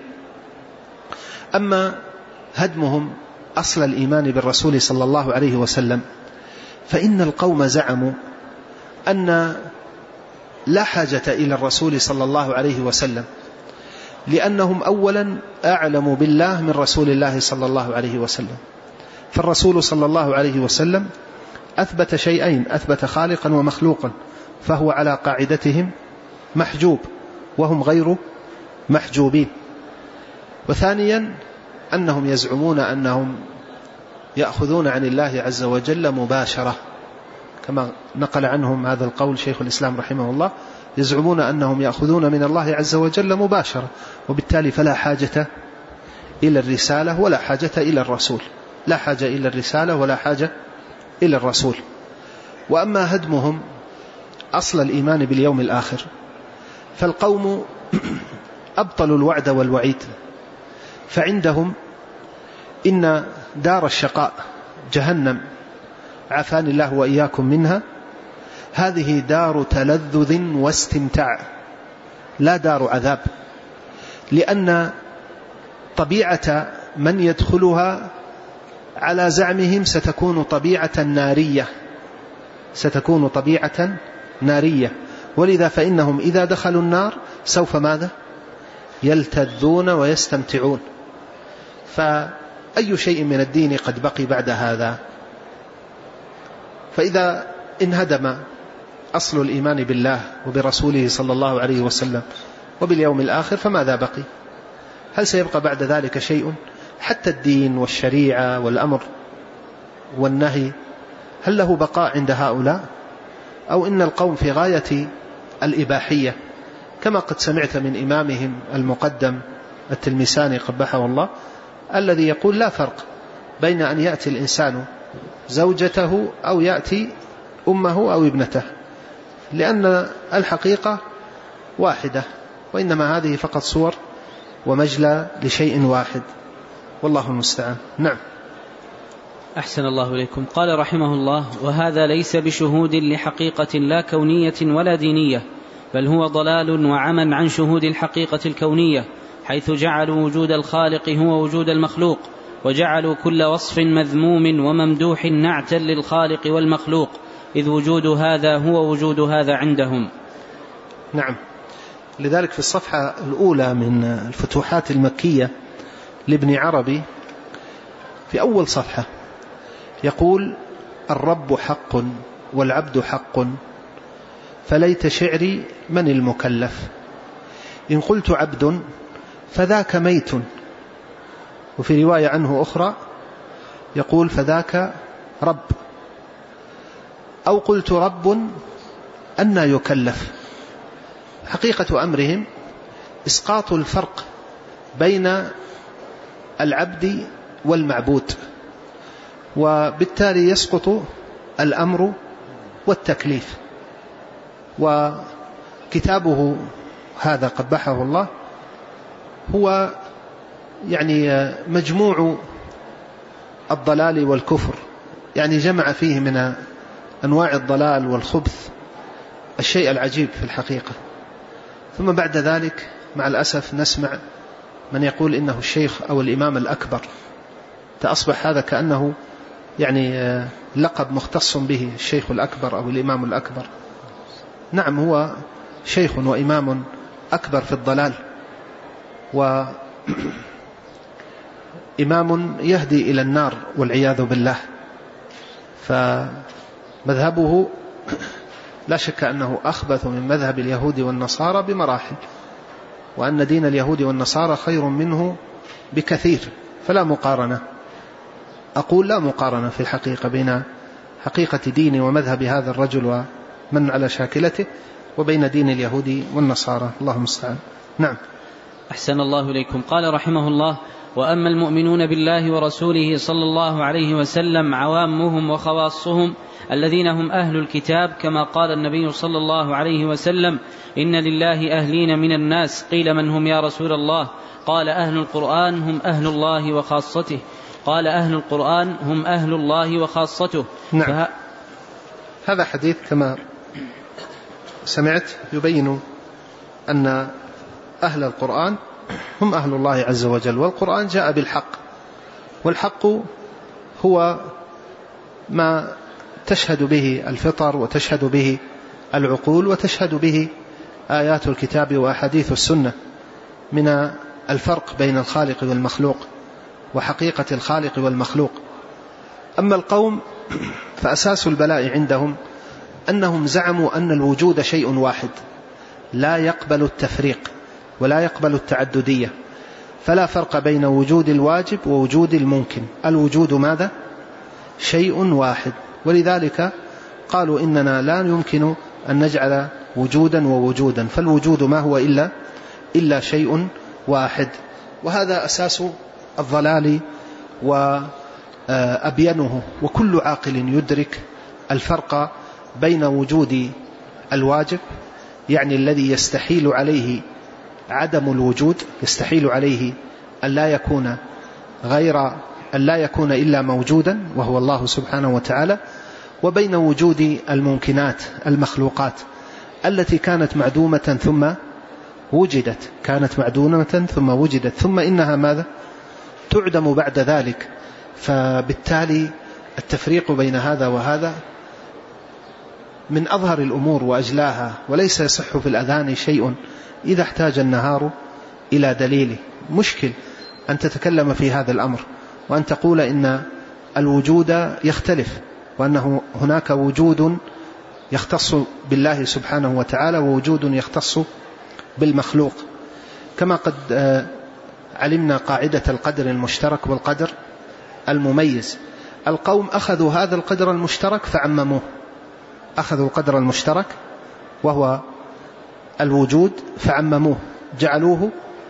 أما هدمهم أصل الإيمان بالرسول صلى الله عليه وسلم، فإن القوم زعموا أن لا حاجة إلى الرسول صلى الله عليه وسلم، لأنهم أولا أعلم بالله من رسول الله صلى الله عليه وسلم. فالرسول صلى الله عليه وسلم أثبت شيئين: أثبت خالقا ومخلوقا، فهو على قاعدتهم محجوب وهم غير محجوبين. وثانيا أنهم يزعمون أنهم يأخذون عن الله عز وجل مباشرة، كما نقل عنهم هذا القول شيخ الإسلام رحمه الله، يزعمون أنهم يأخذون من الله عز وجل مباشرة، وبالتالي فلا حاجة إلى الرسالة ولا حاجة إلى الرسول، لا حاجة إلى الرسالة ولا حاجة إلى الرسول. وأما هدمهم أصل الإيمان باليوم الآخر، فالقوم أبطلوا الوعد والوعيد، فعندهم إن دار الشقاء جهنم عافاني الله وإياكم منها، هذه دار تلذذ واستمتاع لا دار عذاب، لأن طبيعة من يدخلها على زعمهم ستكون طبيعة نارية، ستكون طبيعة نارية، ولذا فإنهم إذا دخلوا النار سوف ماذا؟ يلتذون ويستمتعون. فأي شيء من الدين قد بقي بعد هذا؟ فإذا انهدم أصل الإيمان بالله وبرسوله صلى الله عليه وسلم وباليوم الآخر فماذا بقي؟ هل سيبقى بعد ذلك شيء؟ حتى الدين والشريعة والأمر والنهي هل له بقاء عند هؤلاء؟ أو إن القوم في غاية الإباحية، كما قد سمعت من إمامهم المقدم التلمساني قبحه الله، الذي يقول لا فرق بين أن يأتي الإنسان زوجته أو يأتي أمه أو ابنته، لأن الحقيقة واحدة، وإنما هذه فقط صور ومجلى لشيء واحد، والله المستعان. نعم.
أحسن الله إليكم. قال رحمه الله: وهذا ليس بشهود لحقيقة لا كونية ولا دينية، بل هو ضلال وعمى عن شهود الحقيقة الكونية، حيث جعلوا وجود الخالق هو وجود المخلوق، وجعلوا كل وصف مذموم وممدوح نعتا للخالق والمخلوق، إذ وجود هذا هو وجود هذا عندهم.
نعم. لذلك في الصفحة الأولى من الفتوحات المكية لابن عربي في أول صفحة يقول: الرب حق والعبد حق، فليت شعري من المكلف، إن قلت عبد فذاك ميت. وفي رواية عنه أخرى يقول: فذاك رب، أو قلت رب أن يكلف. حقيقة أمرهم إسقاط الفرق بين العبد والمعبود، وبالتالي يسقط الأمر والتكليف. وكتابه هذا قبحه الله هو يعني مجموع الضلال والكفر، يعني جمع فيه من أنواع الضلال والخبث الشيء العجيب في الحقيقة. ثم بعد ذلك مع الأسف نسمع من يقول إنه الشيخ أو الإمام الأكبر، فأصبح هذا كأنه يعني لقب مختص به، الشيخ الأكبر أو الإمام الأكبر. نعم، هو شيخ وإمام أكبر في الضلال، وإمام يهدي إلى النار والعياذ بالله. فمذهبه لا شك أنه أخبث من مذهب اليهود والنصارى بمراحل، وأن دين اليهود والنصارى خير منه بكثير، فلا مقارنة. أقول لا مقارنة في الحقيقة بين حقيقة دين ومذهب هذا الرجل ومن على شاكلته وبين دين اليهود والنصارى، الله المستعان. نعم.
أحسن الله إليكم. قال رحمه الله: وأما المؤمنون بالله ورسوله صلى الله عليه وسلم عوامهم وخواصهم الذين هم أهل الكتاب، كما قال النبي صلى الله عليه وسلم: إن لله أهلين من الناس. قيل: من هم يا رسول الله؟ قال: أهل القرآن هم أهل الله وخاصته. قال: أهل القرآن هم أهل الله وخاصته.
نعم. فه... هذا حديث كما سمعت يبين أن أهل القرآن هم أهل الله عز وجل، والقرآن جاء بالحق، والحق هو ما تشهد به الفطر وتشهد به العقول وتشهد به آيات الكتاب وأحاديث السنة من الفرق بين الخالق والمخلوق وحقيقة الخالق والمخلوق. أما القوم فأساس البلاء عندهم أنهم زعموا أن الوجود شيء واحد لا يقبل التفريق ولا يقبل التعددية، فلا فرق بين وجود الواجب ووجود الممكن. الوجود ماذا؟ شيء واحد، ولذلك قالوا إننا لا يمكن أن نجعل وجودا ووجودا، فالوجود ما هو إلا إلا شيء واحد. وهذا أساس الضلال وأبينه، وكل عاقل يدرك الفرق بين وجود الواجب، يعني الذي يستحيل عليه عدم الوجود، يستحيل عليه أن لا يكون غير أن لا يكون إلا موجودا وهو الله سبحانه وتعالى، وبين وجود الممكنات المخلوقات التي كانت معدومة ثم وجدت كانت معدومة ثم وجدت ثم إنها ماذا؟ تعدم بعد ذلك. فبالتالي التفريق بين هذا وهذا من أظهر الأمور وأجلاها، وليس يصح في الأذان شيء إذا احتاج النهار إلى دليله. مشكل أن تتكلم في هذا الأمر وأن تقول إن الوجود يختلف، وأنه هناك وجود يختص بالله سبحانه وتعالى ووجود يختص بالمخلوق، كما قد علمنا قاعدة القدر المشترك والقدر المميز. القوم أخذوا هذا القدر المشترك فعمموه، أخذوا القدر المشترك وهو الوجود فعمموه، جعلوه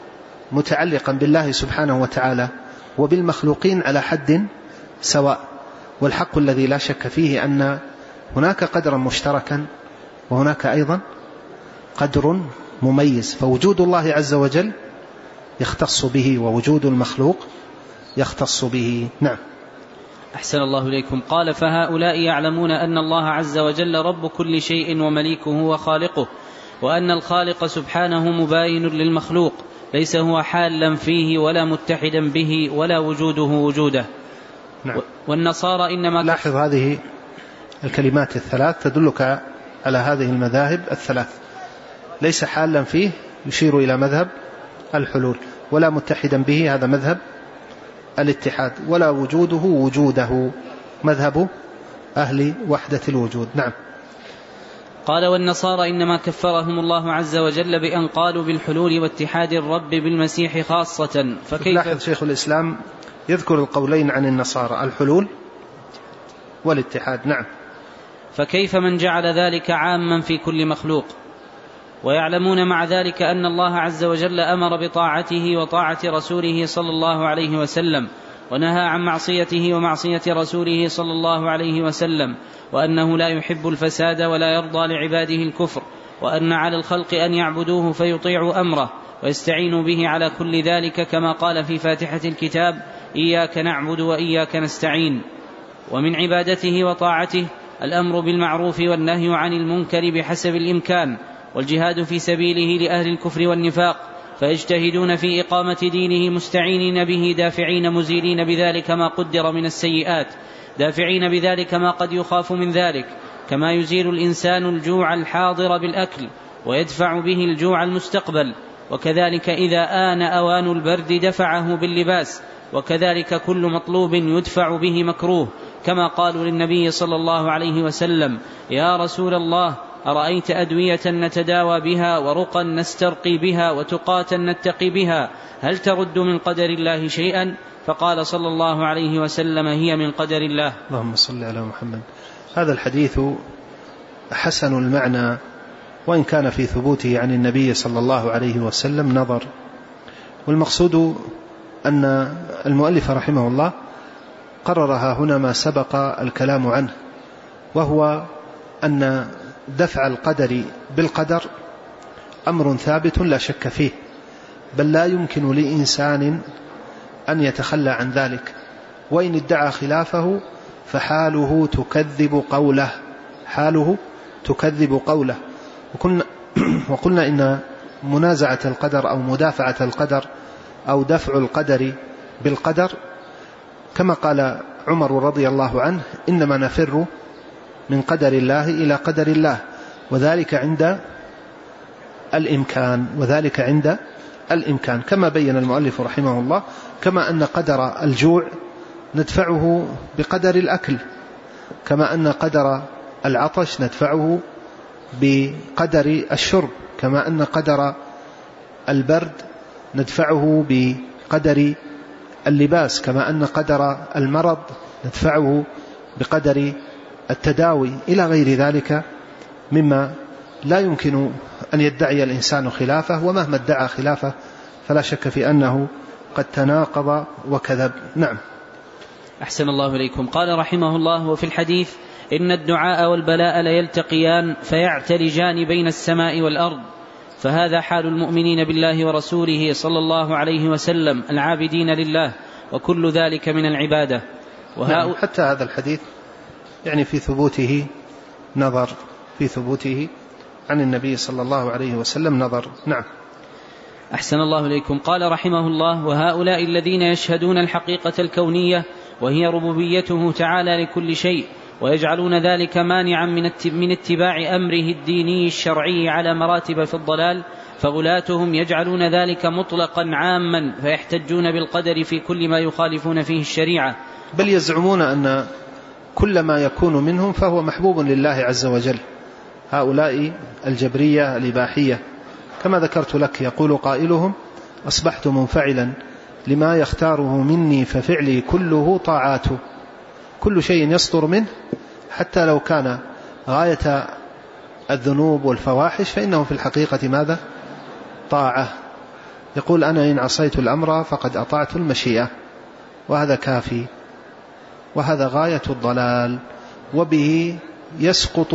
متعلقا بالله سبحانه وتعالى وبالمخلوقين على حد سواء. والحق الذي لا شك فيه أن هناك قدرا مشتركا وهناك أيضا قدر مميز، فوجود الله عز وجل يختص به ووجود المخلوق يختص به. نعم.
أحسن الله إليكم. قال: فهؤلاء يعلمون أن الله عز وجل رب كل شيء ومليكه وخالقه، وأن الخالق سبحانه مباين للمخلوق، ليس هو حالا فيه ولا متحدا به ولا وجوده وجوده.
نعم.
والنصارى إنما
لاحظ هذه الكلمات الثلاث تدلك على هذه المذاهب الثلاث. ليس حالا فيه يشير إلى مذهب الحلول، ولا متحدا به هذا مذهب الاتحاد، ولا وجوده وجوده مذهب أهل وحدة الوجود. نعم.
قال: والنصارى إنما كفرهم الله عز وجل بأن قالوا بالحلول واتحاد الرب بالمسيح خاصة. فكيف
لاحظ شيخ الإسلام يذكر القولين عن النصارى، الحلول والاتحاد. نعم.
فكيف من جعل ذلك عاما في كل مخلوق؟ ويعلمون مع ذلك أن الله عز وجل أمر بطاعته وطاعة رسوله صلى الله عليه وسلم، ونهى عن معصيته ومعصية رسوله صلى الله عليه وسلم، وأنه لا يحب الفساد ولا يرضى لعباده الكفر، وأن على الخلق أن يعبدوه فيطيعوا أمره ويستعينوا به على كل ذلك، كما قال في فاتحة الكتاب: إياك نعبد وإياك نستعين. ومن عبادته وطاعته الأمر بالمعروف والنهي عن المنكر بحسب الإمكان، والجهاد في سبيله لأهل الكفر والنفاق، فيجتهدون في إقامة دينه مستعينين به، دافعين مزيلين بذلك ما قدر من السيئات، دافعين بذلك ما قد يخاف من ذلك، كما يزيل الإنسان الجوع الحاضر بالأكل ويدفع به الجوع المستقبل، وكذلك إذا آن أوان البرد دفعه باللباس، وكذلك كل مطلوب يدفع به مكروه، كما قالوا للنبي صلى الله عليه وسلم: يا رسول الله، أرأيت أدوية نتداوى بها ورقا نسترقي بها وتقاتا نتقي بها، هل ترد من قدر الله شيئا؟ فقال صلى الله عليه وسلم: هي من قدر الله.
اللهم صل على محمد. هذا الحديث حسن المعنى، وإن كان في ثبوته عن النبي صلى الله عليه وسلم نظر. والمقصود أن المؤلف رحمه الله قررها هنا ما سبق الكلام عنه، وهو أن دفع القدر بالقدر أمر ثابت لا شك فيه، بل لا يمكن لإنسان أن يتخلى عن ذلك، وإن ادعى خلافه فحاله تكذب قوله حاله تكذب قوله وقلنا, وقلنا إن منازعة القدر أو مدافعة القدر أو دفع القدر بالقدر، كما قال عمر رضي الله عنه: إنما نفر من قدر الله إلى قدر الله، وذلك عند الإمكان وذلك عند الإمكان كما بين المؤلف رحمه الله. كما أن قدر الجوع ندفعه بقدر الأكل، كما أن قدر العطش ندفعه بقدر الشرب، كما أن قدر البرد ندفعه بقدر اللباس، كما أن قدر المرض ندفعه بقدر التداوي، إلى غير ذلك مما لا يمكن أن يدعي الإنسان خلافه، ومهما ادعى خلافه فلا شك في أنه قد تناقض وكذب. نعم.
أحسن الله إليكم. قال رحمه الله: وفي الحديث: إن الدعاء والبلاء ليلتقيان فيعتلجان بين السماء والأرض. فهذا حال المؤمنين بالله ورسوله صلى الله عليه وسلم العابدين لله، وكل ذلك من العبادة.
نعم، حتى هذا الحديث يعني في ثبوته نظر، في ثبوته عن النبي صلى الله عليه وسلم نظر. نعم.
أحسن الله إليكم. قال رحمه الله: وهؤلاء الذين يشهدون الحقيقة الكونية وهي ربوبيته تعالى لكل شيء ويجعلون ذلك مانعا من اتباع أمره الديني الشرعي على مراتب في الضلال، فغلاتهم يجعلون ذلك مطلقا عاما فيحتجون بالقدر في كل ما يخالفون فيه الشريعة،
بل يزعمون أن كل ما يكون منهم فهو محبوب لله عز وجل. هؤلاء الجبرية الإباحية كما ذكرت لك، يقول قائلهم: أصبحت منفعلا لما يختاره مني ففعلي كله طاعاته. كل شيء يصدر منه حتى لو كان غاية الذنوب والفواحش فإنه في الحقيقة ماذا؟ طاعة. يقول: أنا إن عصيت الأمر فقد أطعت المشيئة، وهذا كافي، وهذا غاية الضلال، وبه يسقط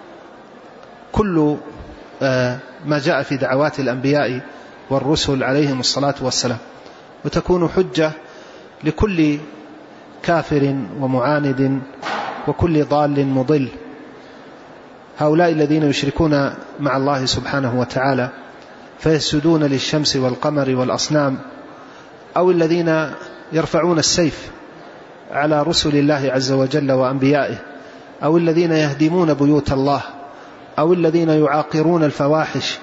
كل ما جاء في دعوات الأنبياء والرسل عليهم الصلاة والسلام، وتكون حجة لكل كافر ومعاند وكل ضال مضل. هؤلاء الذين يشركون مع الله سبحانه وتعالى فيسجدون للشمس والقمر والأصنام، أو الذين يرفعون السيف على رسل الله عز وجل وأنبيائه، أو الذين يهدمون بيوت الله، أو الذين يعاقرون الفواحش،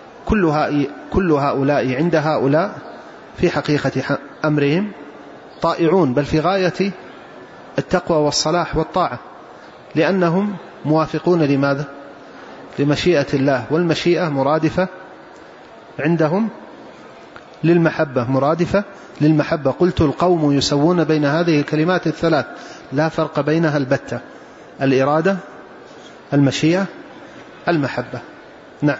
كل هؤلاء عند هؤلاء في حقيقة أمرهم طائعون، بل في غاية التقوى والصلاح والطاعة، لأنهم موافقون لماذا؟ لمشيئة الله، والمشيئة مرادفة عندهم للمحبة، مرادفة للمحبة. قلت: القوم يسوون بين هذه الكلمات الثلاث لا فرق بينها البتة: الإرادة، المشيئة، المحبة. نعم.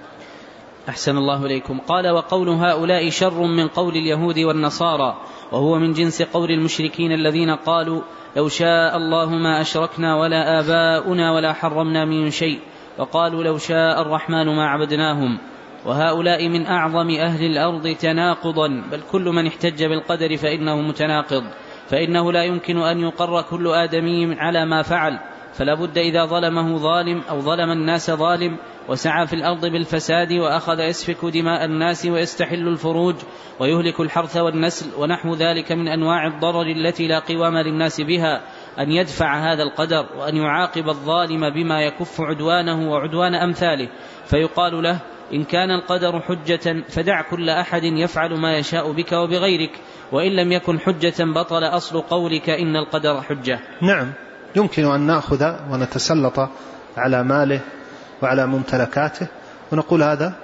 أحسن الله إليكم. قال: وقول هؤلاء شر من قول اليهود والنصارى، وهو من جنس قول المشركين الذين قالوا: لو شاء الله ما أشركنا ولا آباؤنا ولا حرمنا من شيء، وقالوا: لو شاء الرحمن ما عبدناهم. وهؤلاء من أعظم أهل الأرض تناقضا، بل كل من احتج بالقدر فإنه متناقض، فإنه لا يمكن أن يقر كل آدمي على ما فعل، فلا بد إذا ظلمه ظالم أو ظلم الناس ظالم وسعى في الأرض بالفساد وأخذ يسفك دماء الناس ويستحل الفروج ويهلك الحرث والنسل ونحو ذلك من أنواع الضرر التي لا قوام للناس بها، أن يدفع هذا القدر وأن يعاقب الظالم بما يكف عدوانه وعدوان أمثاله، فيقال له: إن كان القدر حجة فدع كل أحد يفعل ما يشاء بك وبغيرك، وإن لم يكن حجة بطل أصل قولك إن القدر حجة.
نعم، يمكن أن نأخذ ونتسلط على ماله وعلى ممتلكاته ونقول: هذا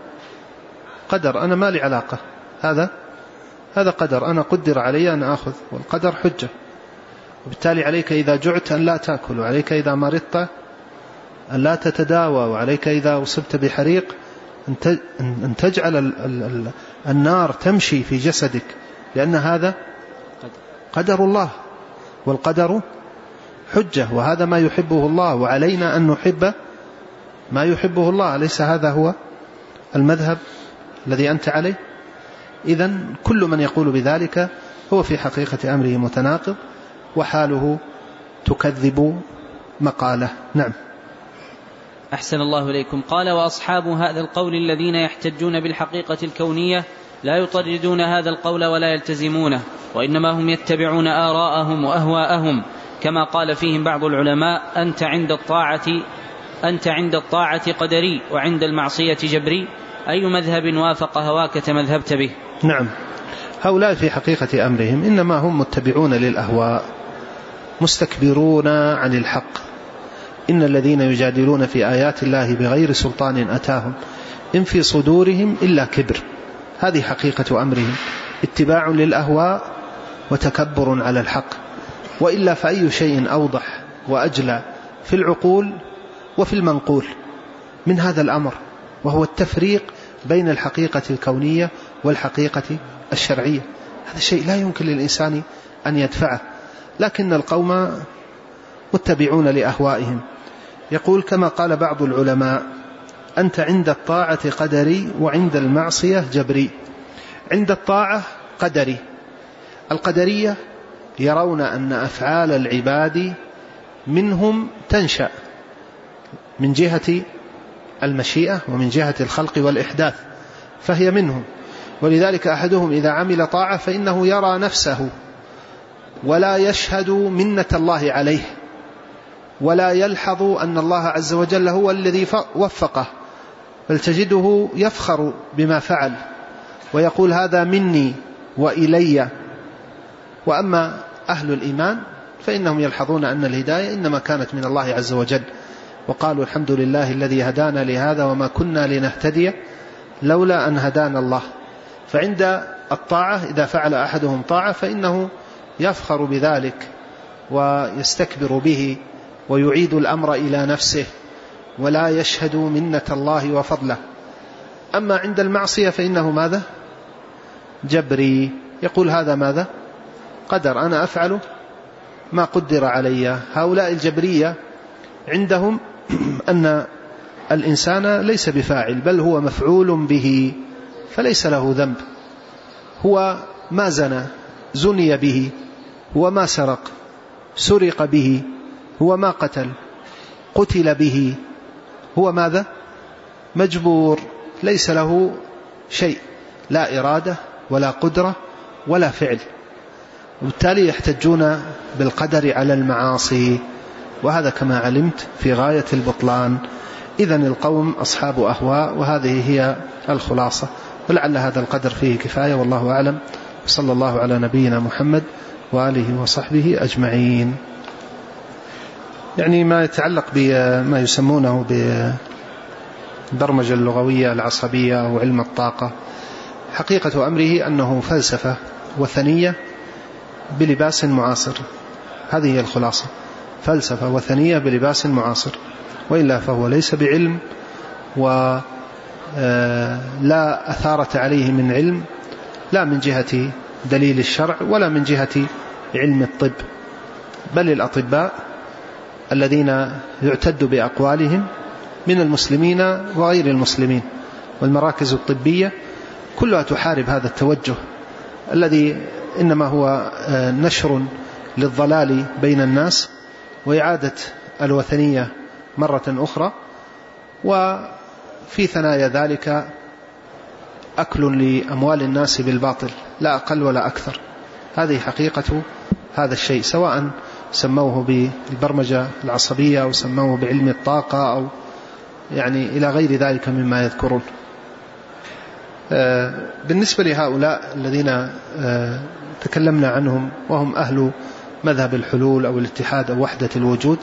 قدر، أنا ما لي علاقة، هذا هذا قدر، أنا قدر علي أن أخذ، والقدر حجة. وبالتالي عليك إذا جعت أن لا تأكل، وعليك إذا مرضت أن لا تتداوى، وعليك إذا أصبت بحريق أن تجعل النار تمشي في جسدك، لأن هذا قدر الله، والقدر حجة، وهذا ما يحبه الله، وعلينا أن نحب ما يحبه الله. أليس هذا هو المذهب الذي أنت عليه؟ إذن كل من يقول بذلك هو في حقيقة أمره متناقض، وحاله تكذب مقاله. نعم.
أحسن الله إليكم. قال: وأصحاب هذا القول الذين يحتجون بالحقيقة الكونية لا يطردون هذا القول ولا يلتزمونه، وإنما هم يتبعون آراءهم وأهواءهم، كما قال فيهم بعض العلماء: أنت عند الطاعة أنت عند الطاعة قدري وعند المعصية جبري، أي مذهب وافق هواك تمذهبت به.
نعم، هؤلاء في حقيقة أمرهم إنما هم متبعون للأهواء، مستكبرون عن الحق. إن الذين يجادلون في آيات الله بغير سلطان أتاهم إن في صدورهم إلا كبر. هذه حقيقة أمرهم، اتباع للأهواء وتكبر على الحق، وإلا فأي شيء أوضح وأجلى في العقول وفي المنقول من هذا الأمر، وهو التفريق بين الحقيقة الكونية والحقيقة الشرعية. هذا شيء لا يمكن للإنسان أن يدفعه، لكن القوم متبعون لأهوائهم. يقول كما قال بعض العلماء: أنت عند الطاعة قدري وعند المعصية جبري. عند الطاعة قدري، القدرية يرون أن أفعال العباد منهم تنشأ من جهة المشيئة ومن جهة الخلق والإحداث، فهي منهم. ولذلك أحدهم إذا عمل طاعة فإنه يرى نفسه ولا يشهد منة الله عليه، ولا يلحظ أن الله عز وجل هو الذي وفقه، بل تجده يفخر بما فعل ويقول هذا مني وإلي. وأما أهل الإيمان فإنهم يلحظون أن الهداية إنما كانت من الله عز وجل، وقالوا الحمد لله الذي هدانا لهذا وما كنا لنهتدي لولا أن هدانا الله. فعند الطاعة إذا فعل أحدهم طاعة فإنه يفخر بذلك ويستكبر به ويعيد الأمر إلى نفسه ولا يشهد منة الله وفضله. أما عند المعصية فإنه ماذا؟ جبري، يقول هذا ماذا؟ قدر، أنا أفعل ما قدر علي. هؤلاء الجبرية عندهم أن الإنسان ليس بفاعل بل هو مفعول به، فليس له ذنب. هو ما زنى زني به، هو ما سرق سرق به، هو ما قتل قتل به، هو ماذا؟ مجبور، ليس له شيء، لا إرادة ولا قدرة ولا فعل، وبالتالي يحتجون بالقدر على المعاصي، وهذا كما علمت في غاية البطلان. إذن القوم أصحاب أهواء، وهذه هي الخلاصة. ولعل هذا القدر فيه كفاية، والله أعلم. صلى الله على نبينا محمد وآله وصحبه أجمعين. يعني ما يتعلق بما يسمونه بالبرمجة اللغوية العصبية أو علم الطاقة، حقيقة أمره أنه فلسفة وثنية بلباس معاصر. هذه هي الخلاصة، فلسفة وثنية بلباس معاصر، وإلا فهو ليس بعلم ولا أثارة عليه من علم، لا من جهة دليل الشرع ولا من جهة علم الطب. بل الأطباء الذين يعتد بأقوالهم من المسلمين وغير المسلمين والمراكز الطبية كلها تحارب هذا التوجه الذي إنما هو نشر للضلال بين الناس وإعادة الوثنية مرة أخرى، وفي ثنايا ذلك أكل لأموال الناس بالباطل، لا أقل ولا أكثر. هذه حقيقة هذا الشيء، سواء سموه بالبرمجة العصبية أو سموه بعلم الطاقة أو يعني إلى غير ذلك مما يذكرون. بالنسبة لهؤلاء الذين تكلمنا عنهم وهم أهل مذهب الحلول أو الاتحاد أو وحدة الوجود،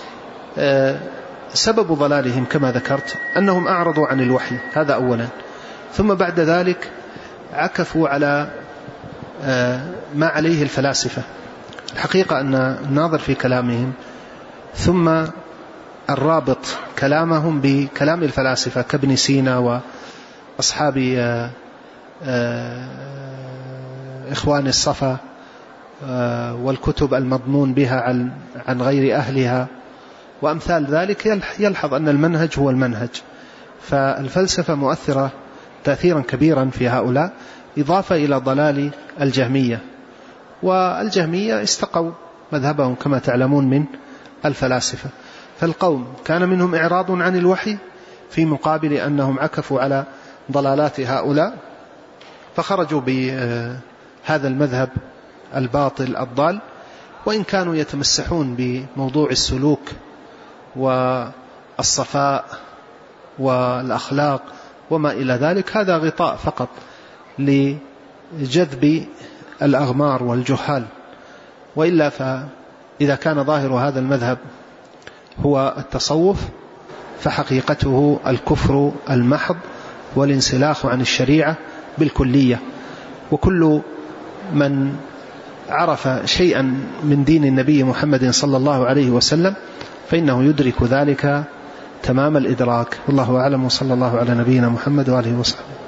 سبب ضلالهم كما ذكرت أنهم أعرضوا عن الوحي، هذا أولا، ثم بعد ذلك عكفوا على ما عليه الفلاسفة. الحقيقة أن الناظر في كلامهم ثم الرابط كلامهم بكلام الفلاسفة كابن سينا وأصحاب إخوان الصفا والكتب المضمون بها عن غير أهلها وأمثال ذلك، يلحظ أن المنهج هو المنهج. فالفلسفة مؤثرة تأثيرا كبيرا في هؤلاء، إضافة إلى ضلال الجهمية. والجهمية استقوا مذهبهم كما تعلمون من الفلاسفة. فالقوم كان منهم إعراض عن الوحي في مقابل أنهم عكفوا على ضلالات هؤلاء، فخرجوا بهذا المذهب الباطل الضال. وإن كانوا يتمسحون بموضوع السلوك والصفاء والأخلاق وما إلى ذلك، هذا غطاء فقط لجذب الأغمار والجهال. وإلا فإذا كان ظاهر هذا المذهب هو التصوف، فحقيقته الكفر المحض والانسلاخ عن الشريعة بالكلية. وكل من عرف شيئا من دين النبي محمد صلى الله عليه وسلم فإنه يدرك ذلك تمام الإدراك. والله أعلم، وصلى الله على نبينا محمد وآله وصحبه.